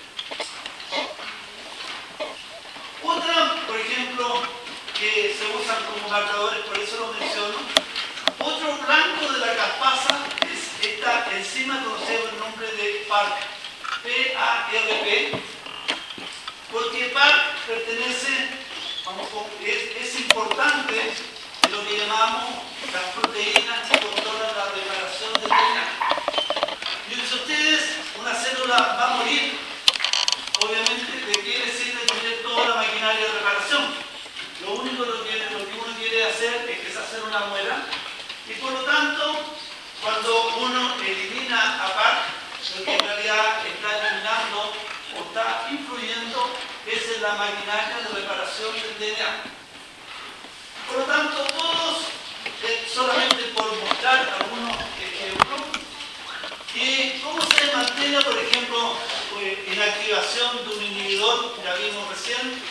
Otra, por ejemplo, que se usan como marcadores, por eso lo menciono, otro blanco de la caspasa es esta enzima conocida con el nombre de P A R P, P A R P, porque P A R P pertenece, vamos, es, es importante en lo que llamamos las proteínas que controlan la reparación del D N A. Y si ustedes, una célula va a morir, obviamente, ¿de qué le sirve tener toda la maquinaria de reparación? Lo único lo que, lo que uno quiere hacer es deshacer una muela y por lo tanto, cuando uno elimina a P A R P, lo que en realidad está eliminando o está influyendo es en la maquinaria de reparación del D N A. Por lo tanto, todos, eh, solamente por mostrar algunos ejemplos, y cómo se mantiene, por ejemplo, inactivación de un inhibidor, ya vimos recién,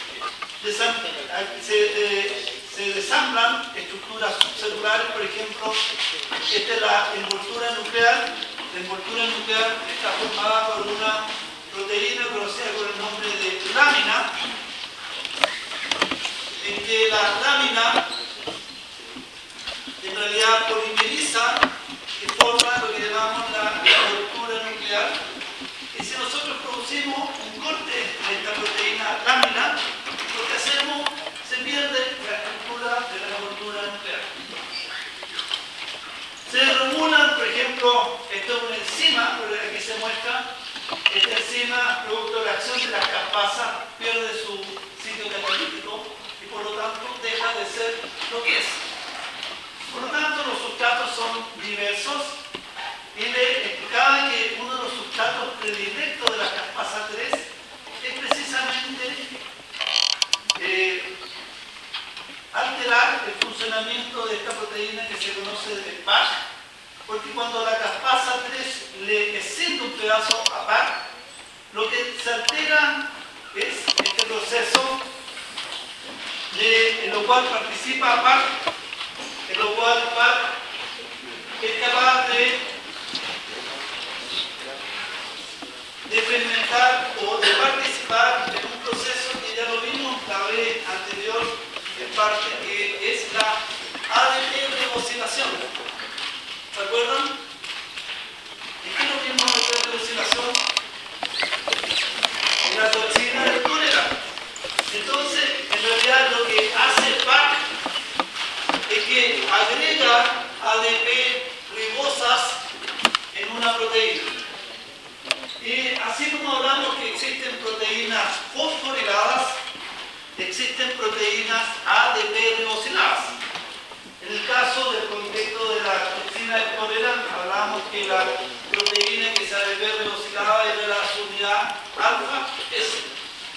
se, eh, se desamblan estructuras subcelulares, por ejemplo, esta es la envoltura nuclear. La envoltura nuclear está formada por una proteína conocida con el nombre de lámina, en que la lámina en realidad polimeriza y forma lo que llamamos la envoltura nuclear. Y si nosotros producimos un corte de esta proteína lámina, lo que hacemos, se cuando la caspasa tres le extiende un pedazo a par, lo que se altera es este proceso de, en lo cual participa par, en lo cual par es capaz de, de fermentar o de participar en un proceso que ya lo vimos la vez anterior, en parte que es la A D P ribosilación. ¿Se acuerdan? ¿Y qué es lo mismo de ribosilación? La toxina del cólera. Entonces, en realidad lo que hace el P A C es que agrega A D P ribosas en una proteína. Y así como hablamos que existen proteínas fosforiladas, existen proteínas A D P ribosiladas. En el caso del contexto de la toxina del cólera, hablamos que la proteína que se A D P ribosilada es de la unidad alfa S.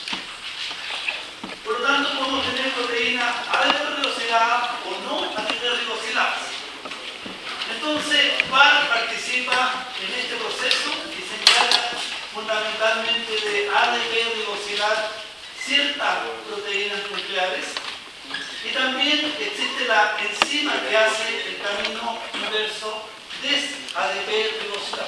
Por lo tanto, podemos tener proteínas A D P ribosiladas o no A D P ribosiladas. Entonces, P A R participa en este proceso y se encarga fundamentalmente de A D P ribosilar ciertas proteínas nucleares. Y también existe la enzima que hace el camino inverso des-A D P ribosilar.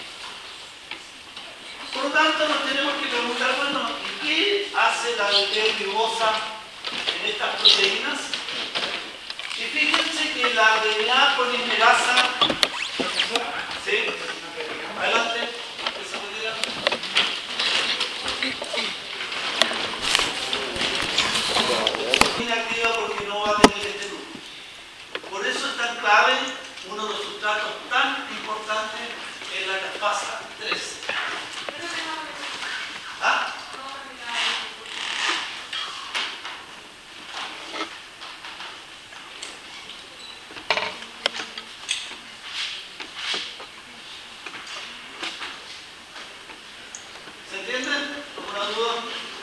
Por lo tanto, nos tenemos que preguntar, bueno, ¿y qué hace la A D P ribosa en estas proteínas? Y fíjense que la D N A polimerasa, ¿sí? Adelante, esa medida. Inactiva porque no va a tener este grupo. Por eso es tan clave, uno de los sustratos tan importantes es la caspasa tres. ¿Ah? ¿Se entienden? ¿Alguna duda?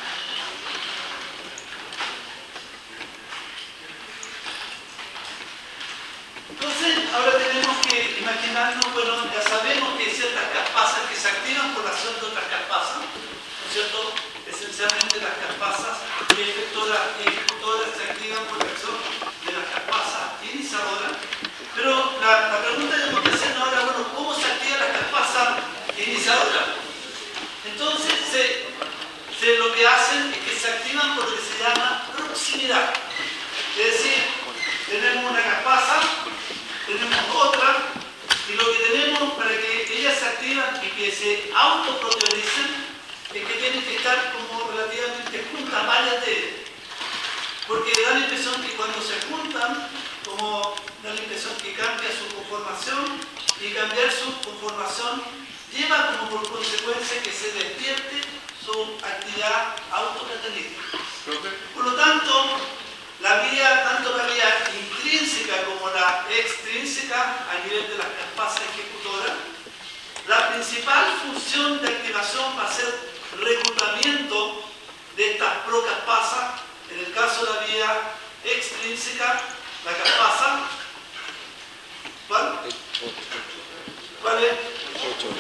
Entonces, ahora tenemos que imaginarnos, bueno, ya sabemos que hay ciertas caspasas que se activan por la acción de otras caspasas, ¿no es cierto? Esencialmente las caspasas efectoras y ejecutoras se activan por la acción de las caspasas iniciadoras. Pero la, la pregunta que tenemos que hacer ahora, bueno, ¿cómo se activan las caspasas iniciadoras? Entonces, se, se, lo que hacen es que se activan por lo que se llama proximidad. Es decir, tenemos una caspasa, tenemos otra, y lo que tenemos para que ellas se activan y que se autoproteolicen es que tienen que estar como relativamente juntas varias de ellas. Porque da la impresión que cuando se juntan, como da la impresión que cambia su conformación, y cambiar su conformación lleva como por consecuencia que se despierte su actividad autocatalítica. Por lo tanto, la vía, tanto la vía intrínseca como la extrínseca a nivel de las caspasas ejecutoras, la principal función de activación va a ser reclutamiento de estas procaspasas. En el caso de la vía extrínseca, la caspasa, ¿cuál? ¿Cuál es? ocho.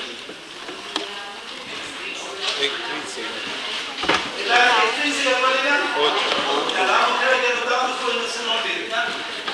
Extrínseca. ¿La extrínseca cuál era? ocho. Ya la vamos a ver que anotamos por el se nos olvide, ¿ya?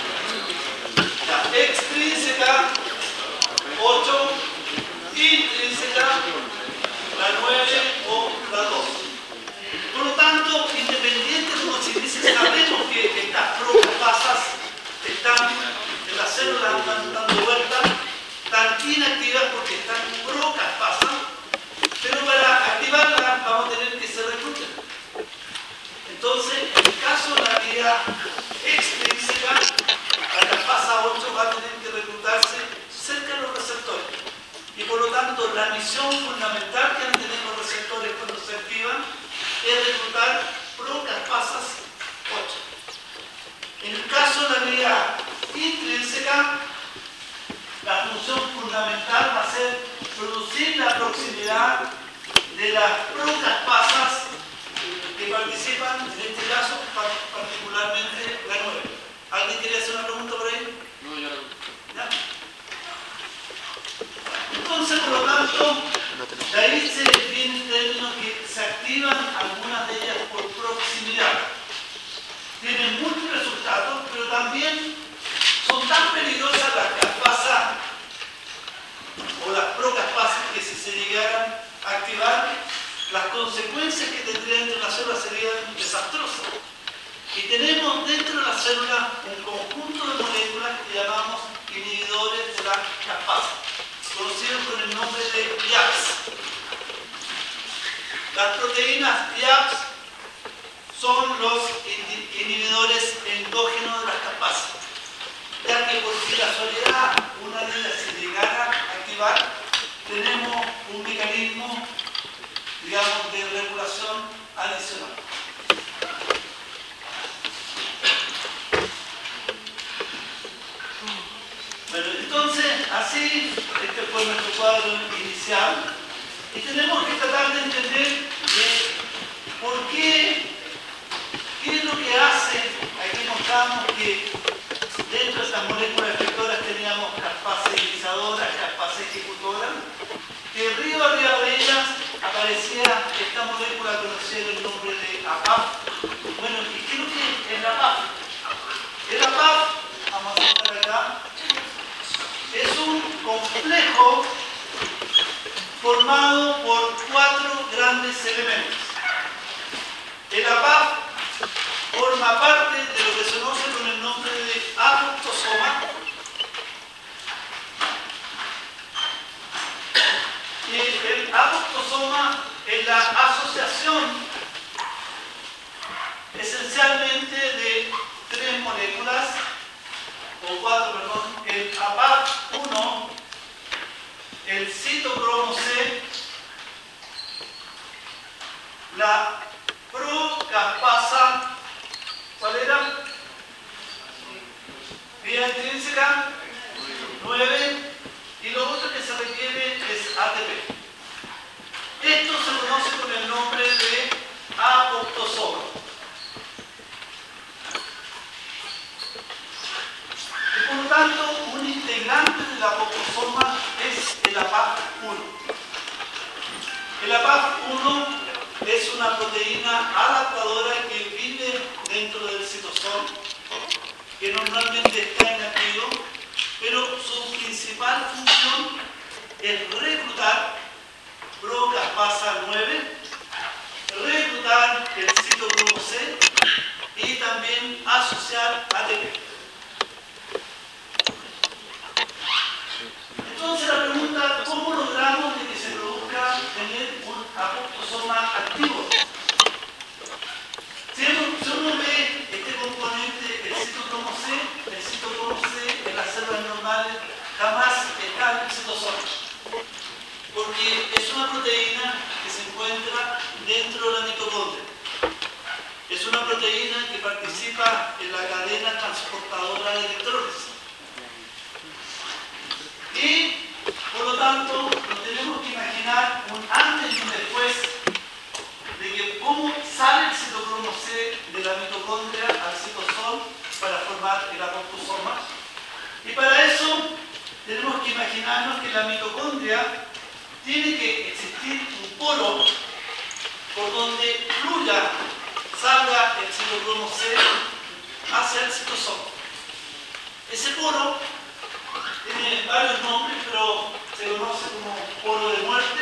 La extrínseca, ocho, intrínseca, la nueve o la dos. Por lo tanto, independiente de como se dice, sabemos que estas procaspasas están en las células están dando vueltas, están inactivas porque están procaspasas, pero para activarlas vamos a tener que se recluten. Entonces, en el caso de la vía extrínseca, la caspasa ocho va a tener que reclutarse cerca de los receptores. Y por lo tanto, la misión fundamental que han tenido los receptores cuando se activan es reclutar procaspasas ocho. En el caso de la vía intrínseca, la función fundamental va a ser producir la proximidad de las procaspasas que participan, en este caso, particularmente la nueve. ¿Alguien quiere hacer una pregunta por ahí? No, yo no. ¿Ya? célula un conjunto de moléculas que llamamos inhibidores de la caspasa, conocidos con el nombre de I A Cs. Las proteínas I A Cs son los inhibidores endógenos de las caspasas, ya que por si casualidad una de ellas se llegara a activar, tenemos un mecanismo, digamos, de regulación adicional. Bueno, entonces, así, este fue nuestro cuadro inicial, y tenemos que tratar de entender eh, por qué, qué es lo que hace. Aquí mostramos que dentro de estas moléculas efectoras teníamos caspasas iniciadoras, caspasas ejecutoras, que arriba, arriba de ellas aparecía esta molécula conocida con el nombre de A P A F. Bueno, ¿y qué es lo que es la A P A F? El A P A F, vamos a mostrar acá, es un complejo formado por cuatro grandes elementos. El A P A F forma parte de lo que se conoce con el nombre de apoptosoma. Y el apoptosoma es la asociación esencialmente de tres moléculas, o cuatro, perdón, el A P A F uno, el citocromo C, la procaspasa, ¿cuál era? Vía intrínseca, nueve, y lo otro que se requiere es A T P. Esto se conoce con el nombre de apoptosoma. Y por lo tanto, un integrante del apoptosoma es el A P A F uno. El A P A F uno es una proteína adaptadora que vive dentro del citosol, que normalmente está inactivo, pero su principal función es reclutar procaspasa nueve, reclutar el citocromo C y también asociar A T P. Entonces la pregunta, ¿cómo logramos de que se produzca tener un apoptosoma activo? Si uno, si uno ve este componente, el citocromo C, el citocromo C en las células normales jamás está en el citosol, porque es una proteína que se encuentra dentro de la mitocondria. Es una proteína que participa en la cadena transportadora de electrones. Y, por lo tanto, nos tenemos que imaginar un antes y un después de que cómo sale el citocromo C de la mitocondria al citosol para formar el apoptosoma. Y para eso tenemos que imaginarnos que la mitocondria tiene que existir un poro por donde fluya, salga el citocromo C hacia el citosol. Ese poro tiene varios nombres, pero se conoce como poro de muerte.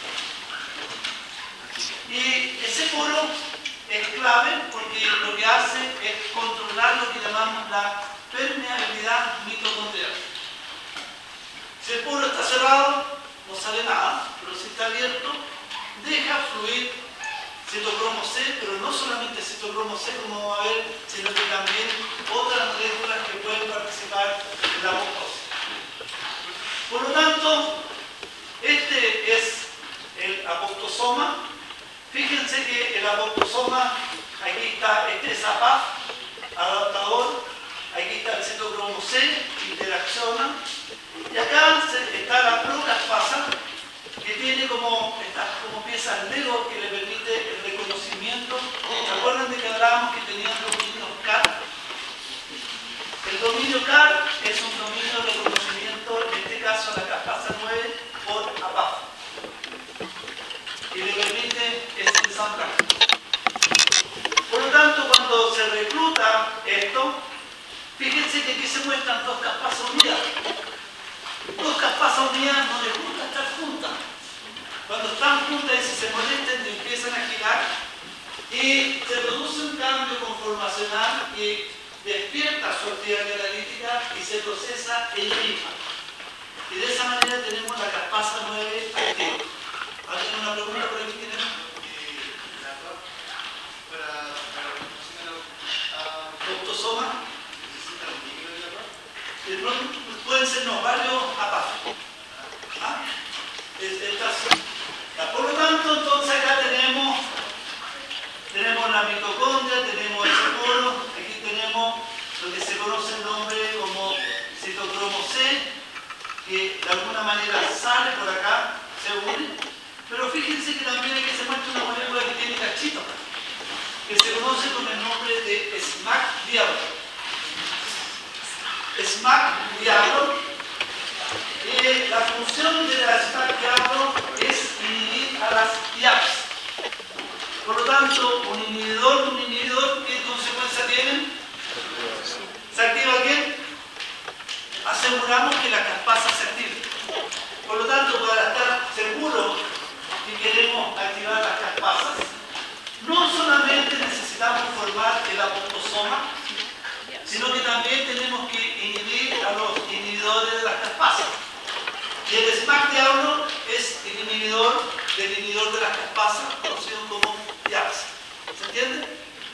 Y ese poro es clave porque lo que hace es controlar lo que llamamos la permeabilidad mitocondrial. Si el poro está cerrado, no sale nada, pero si está abierto, deja fluir citocromo C, pero no solamente citocromo C, como va a ver, sino que también otras moléculas que pueden participar en la apoptosis. Por lo tanto, este es el apoptosoma. Fíjense que el apoptosoma, aquí está, este es A P A F, adaptador, aquí está el citocromo C, interacciona, y acá está la procaspasa, que tiene como, estas como piezas Lego que le permite el reconocimiento. ¿Se acuerdan de que hablábamos que tenían dominios C A R? El dominio C A R es un dominio de reconocimiento, en este caso la caspasa nueve, por A P A F. Y le permite este ensamblaje. Por lo tanto, cuando se recluta esto, fíjense que aquí se muestran dos caspasas unidas. Dos caspasas unidas no les gusta estar juntas. Cuando están juntas y si se molestan, empiezan a girar y se produce un cambio conformacional que despierta su actividad catalítica y se procesa ella misma. Y de esa manera tenemos la caspasa nueve activa. ¿Alguien una pregunta por aquí tenemos? Para Autosoma. Pueden ser no, varios apáticos. ¿Ah? Por lo tanto, entonces acá tenemos, tenemos la mitocondria, tenemos el poro, aquí tenemos lo que se conoce el nombre como citocromo C, que de alguna manera sale por acá, se une, pero fíjense que también aquí se muestra una molécula que tiene cachito, que se conoce con el nombre de SMAC diablo. SMAC diablo, eh, la función de la SMAC diablo es inhibir a las I A Ps. Por lo tanto, un inhibidor, un inhibidor, ¿qué consecuencia tienen? ¿Se activa quién? Aseguramos que la caspasa se active. Por lo tanto, para estar seguros que queremos activar las caspasas, no solamente necesitamos formar el apoptosoma, sino que también tenemos que inhibir a los inhibidores de las caspasas. Y el SMAC diablo es el inhibidor del inhibidor de las caspasas, conocido como I A P S. ¿Se entiende?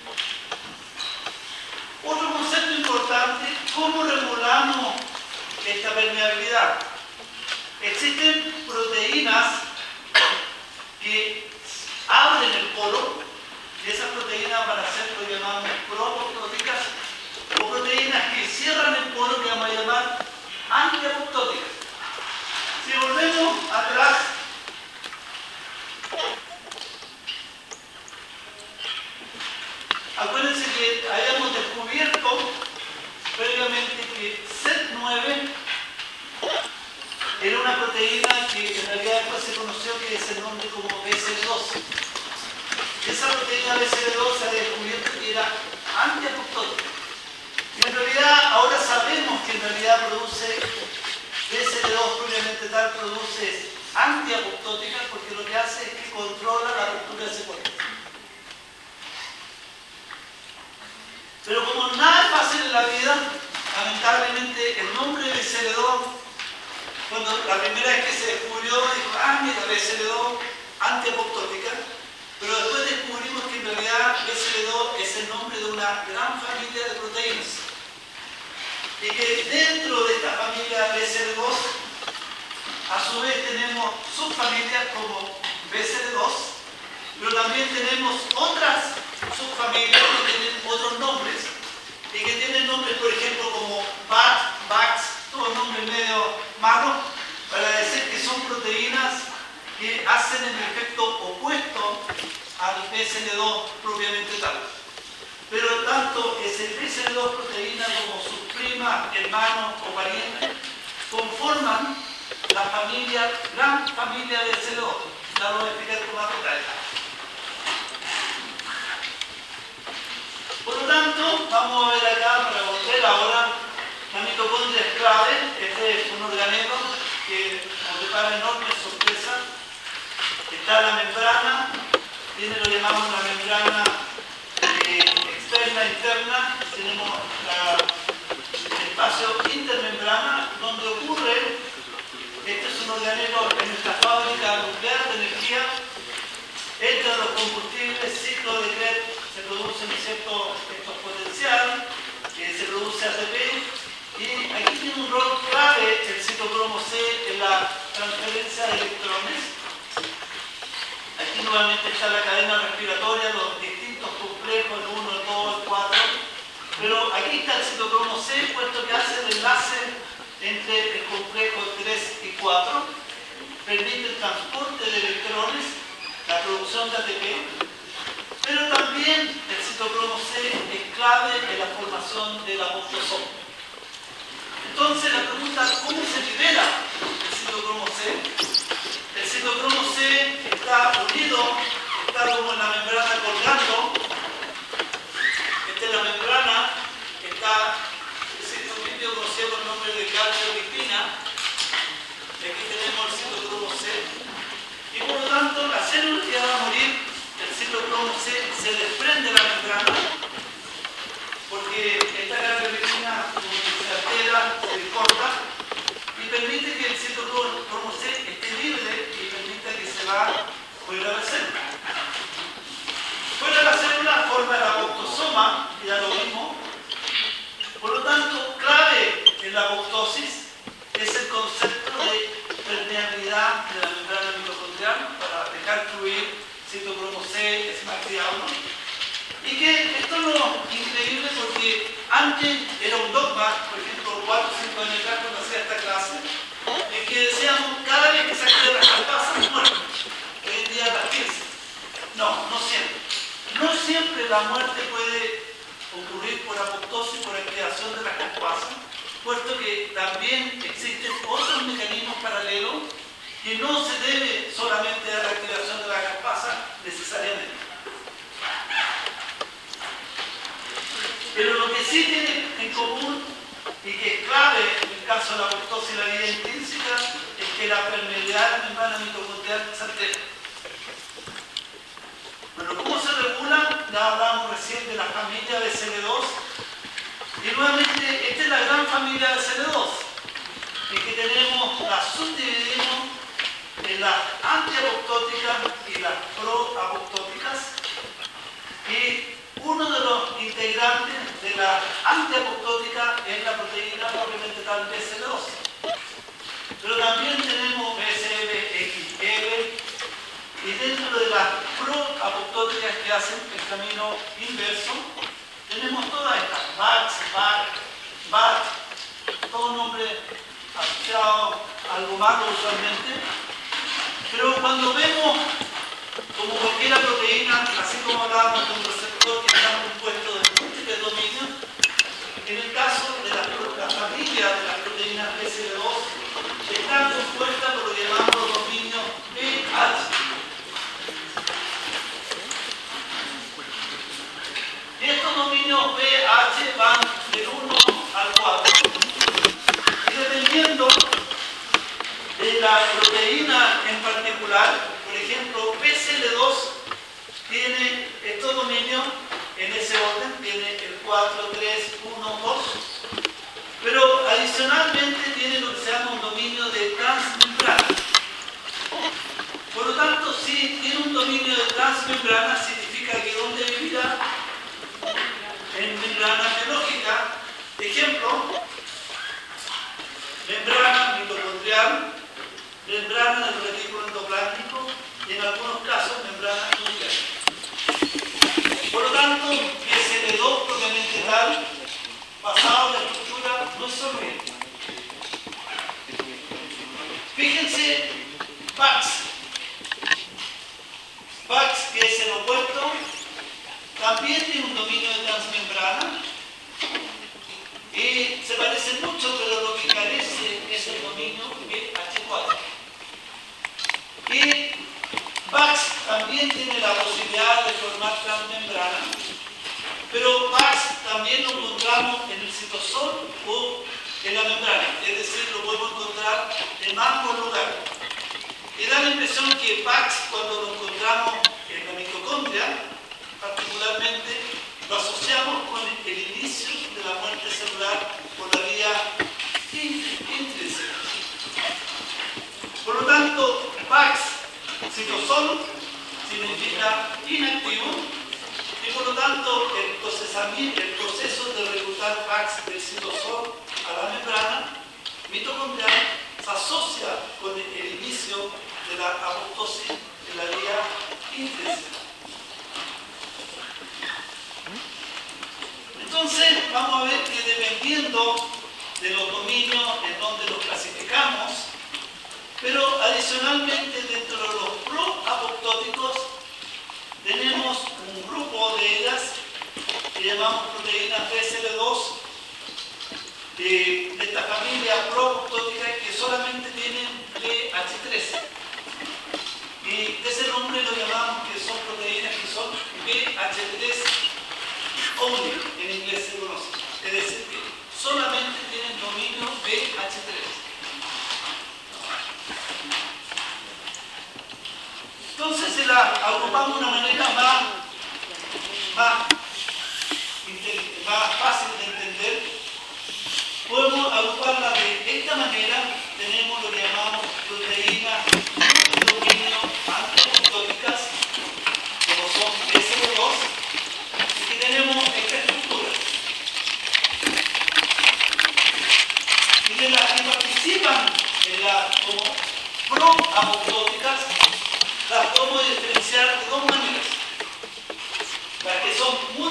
Otro concepto importante, ¿cómo regulamos esta permeabilidad? Existen proteínas que abren el poro y esas proteínas van a ser lo que llamamos proapoptóticas, o proteínas que cierran el poro que vamos a llamar antiapoptóticas. Si volvemos atrás, acuérdense que habíamos descubierto previamente que C E T nueve era una proteína que en realidad después se conoció que es el nombre como B C L dos. Esa proteína B C L dos se ha descubierto que era antiapoptótica. Y en realidad ahora sabemos que en realidad produce B C L dos propiamente tal, produce antiapoptótica porque lo que hace es que controla la ruptura de ese cuerpo. Pero como nada es fácil en la vida, lamentablemente el nombre de B C L dos, cuando la primera vez que se descubrió, dijo, ah, mira, B C L dos, antiapoptótica, pero después descubrimos que en realidad B C L dos es el nombre de una gran familia de proteínas. Y que dentro de esta familia B C L dos, a su vez tenemos subfamilias como B C L dos, pero también tenemos otras subfamilias que tienen otros nombres y que tienen nombres, por ejemplo, como B A T, B A X, todos nombres medio malos, para decir que son proteínas que hacen el efecto opuesto al B C L dos propiamente tal. Pero tanto es el B C L dos proteína como sus primas, hermanos o parientes conforman la familia, gran familia de B C L dos. Ya lo voy a explicar con más detalle. Por lo tanto, vamos a ver acá, para volver ahora, la mitocondria es clave. Este es un organelo que nos depara enormes sorpresas. Está la membrana, tiene lo que llamamos la membrana eh, externa, interna, tenemos la, el espacio intermembrana, donde ocurre, este es un organelo en nuestra fábrica nuclear de energía, entran los combustibles, ciclo de Krebs, se produce un cierto potencial, que se produce A T P, y aquí tiene un rol clave el citocromo C en la transferencia de electrones. Aquí nuevamente está la cadena respiratoria, los distintos complejos, el uno, el dos, el cuatro, pero aquí está el citocromo C, puesto que hace el enlace entre el complejo tres y cuatro, permite el transporte de electrones, la producción de A T P, pero también el citocromo C es clave en la formación del apoptosoma. Entonces la pregunta, ¿cómo se libera el citocromo C? El citocromo C está unido, está como en la membrana colgando. Esta es la membrana, está el citocromo conocido con el nombre de calciopipina. Y aquí tenemos el citocromo C. Y por lo tanto, la célula que va a morir, el citocromo C se desprende de la membrana, porque esta antes era un dogma, por ejemplo, cuatro o cinco años atrás cuando hacía esta clase, en que decíamos cada vez que se activa la campasa muerte. Hoy en día las piensa. No, no siempre. No siempre la muerte puede ocurrir por apoptosis, por activación de la campasa, puesto que también existen otros mecanismos paralelos que no se debe solamente a la activación de la campasa necesariamente. Pero lo que sí tiene en común y que es clave en el caso de la apoptosis y la vida intrínseca es que la permeabilidad de la membrana mitocondrial se altera. Bueno, ¿cómo se regula? Ya hablamos recién de la familia B C L dos y nuevamente esta es la gran familia B C L dos en que tenemos, la subdividimos en las antiapoptóticas y las proapoptóticas, y uno de los integrantes de la antiapoptótica es la proteína propiamente tal B C L dos. Pero también tenemos B C L X L y dentro de las proapoptóticas que hacen el camino inverso tenemos todas estas, V A X, V A C, V A T, todo nombre asociado a algo malo usualmente. Pero cuando vemos como cualquier proteína, así como hablábamos de un receptor que está compuesto de múltiples dominios, en el caso de la, la familia de las proteínas B C L dos está compuesta por lo que llamamos los dominios B H. Y estos dominios B H van del uno al cuatro. Y dependiendo de la proteína en particular, por ejemplo, B C L dos tiene estos dominios en ese orden, tiene el cuatro, tres, uno, dos, pero adicionalmente tiene lo que se llama un dominio de transmembrana. Por lo tanto, si tiene un dominio de transmembrana, significa que ¿dónde vivirá? En membrana biológica. Ejemplo, membrana mitocondrial, membrana del retículo endoplasmático y en algunos casos membrana nuclear. Por lo tanto, B C L dos propiamente tal, basado en la estructura, no es solo bien. Fíjense, V A X. V A X, que es el opuesto, también tiene un dominio de transmembrana y se parecen mucho, pero lo que carece es el dominio B H cuatro. Y V A X también tiene la posibilidad de formar transmembrana, pero V A X también lo encontramos en el citosol o en la membrana, es decir, lo podemos encontrar en ambos lugares. Y da la impresión que V A X, cuando lo encontramos en la mitocondria, particularmente, lo asociamos con el inicio de la muerte celular por la vía intrínseca. Por lo tanto, V A X, citosol, significa inactivo, y por lo tanto el procesamiento, el proceso de reclutar V A X del citosol a la membrana mitocondrial se asocia con el inicio de la apoptosis en la vía intrínseca. Entonces, vamos a ver que dependiendo de los dominios en donde los clasificamos, pero adicionalmente dentro de los proapoptóticos tenemos un grupo de ellas que llamamos proteínas B C L dos de, de esta familia proapoptótica que solamente tienen B H tres. Y de ese nombre lo llamamos que son proteínas que son B H tres only, en inglés se conoce. Es decir, que solamente tienen dominio B H tres. Entonces, si la agrupamos de una manera más, más, más fácil de entender, podemos agruparla de esta manera. Tenemos lo que llamamos proteínas de dominio antiapoptóticas, como son B C L dos, y que tenemos esta estructura. Y de las que participan en la, como proapoptóticas, las podemos diferenciar de dos maneras. Las que son muy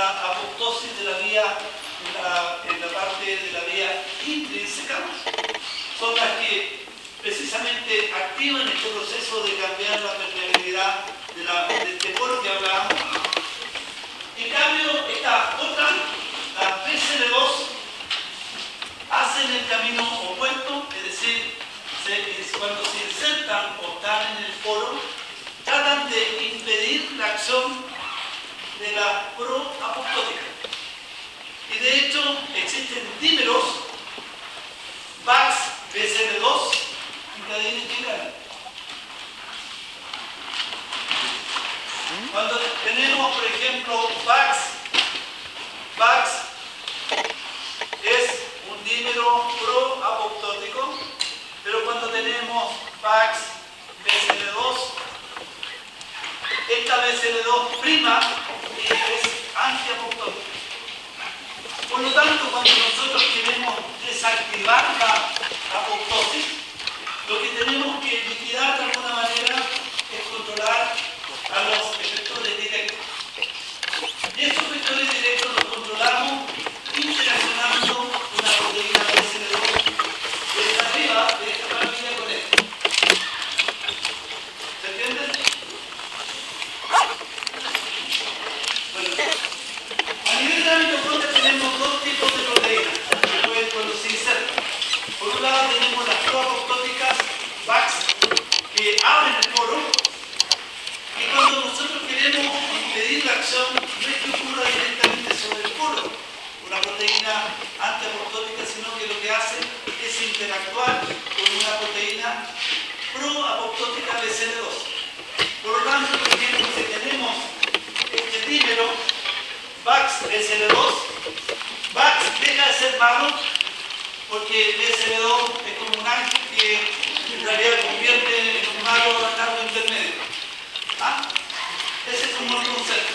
la apoptosis de la vía, en la, en la parte de la vía intrínseca, son las que precisamente activan este proceso de cambiar la permeabilidad de, la, de este poro que hablábamos. En cambio, estas otras, las B C L dos, hacen el camino opuesto, es decir, se, cuando se insertan o están en el poro, tratan de impedir la acción de la proapoptótica. Y de hecho, existen dímeros V A X B C L dos en cadena integral. Cuando tenemos, por ejemplo, V A X, V A X es un dímero proapoptótico, pero cuando tenemos V A X B C L dos, esta B C L dos prima es antiapoptótica. Por lo tanto, cuando nosotros queremos desactivar la apoptosis, lo que tenemos que liquidar de alguna manera es controlar a los efectores directos. Y esos efectores directos los controlamos interaccionando una proteína B C L dos de esta arriba, de esta familia con esta. ¿Se entiende? Bueno, a nivel de la mitocondria tenemos dos tipos de proteínas que pueden producirse. Por un lado tenemos las proapoptóticas V A X que abren el poro, y cuando nosotros queremos impedir la acción no es que ocurra directamente sobre el poro, una proteína antiapoptótica, sino que lo que hace es interactuar con una proteína proapoptótica B C L dos. Por lo tanto, por ejemplo, si tenemos este dímero V A X B C L dos, V A X deja de ser malo porque B C L dos es como un ángel que en realidad convierte en un malo largo intermedio. ¿Ah? Ese es un buen concepto.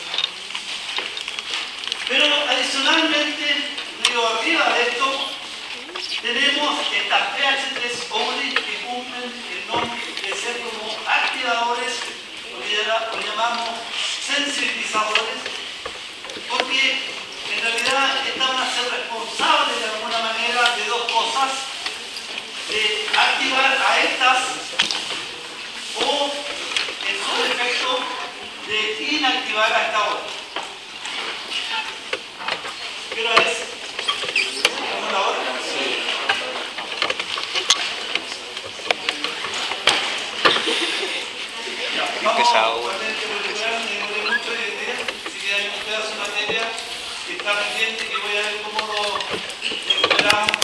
Pero adicionalmente, digo, arriba de esto, tenemos estas P H tres only que cumplen el nombre de ser como activadores, lo que lo llamamos sensibilizadores, porque en realidad estas van a ser responsables de alguna manera de dos cosas: de activar a estas o, en su defecto, de inactivar a esta otra. ¿Qué hora es? ¿Estamos a la hora? Sí. Ya, vamos a tener que recuperar, me demoré mucho hoy en día, así que hay un pedazo de materia que está pendiente, que voy a ver cómo lo recuperamos.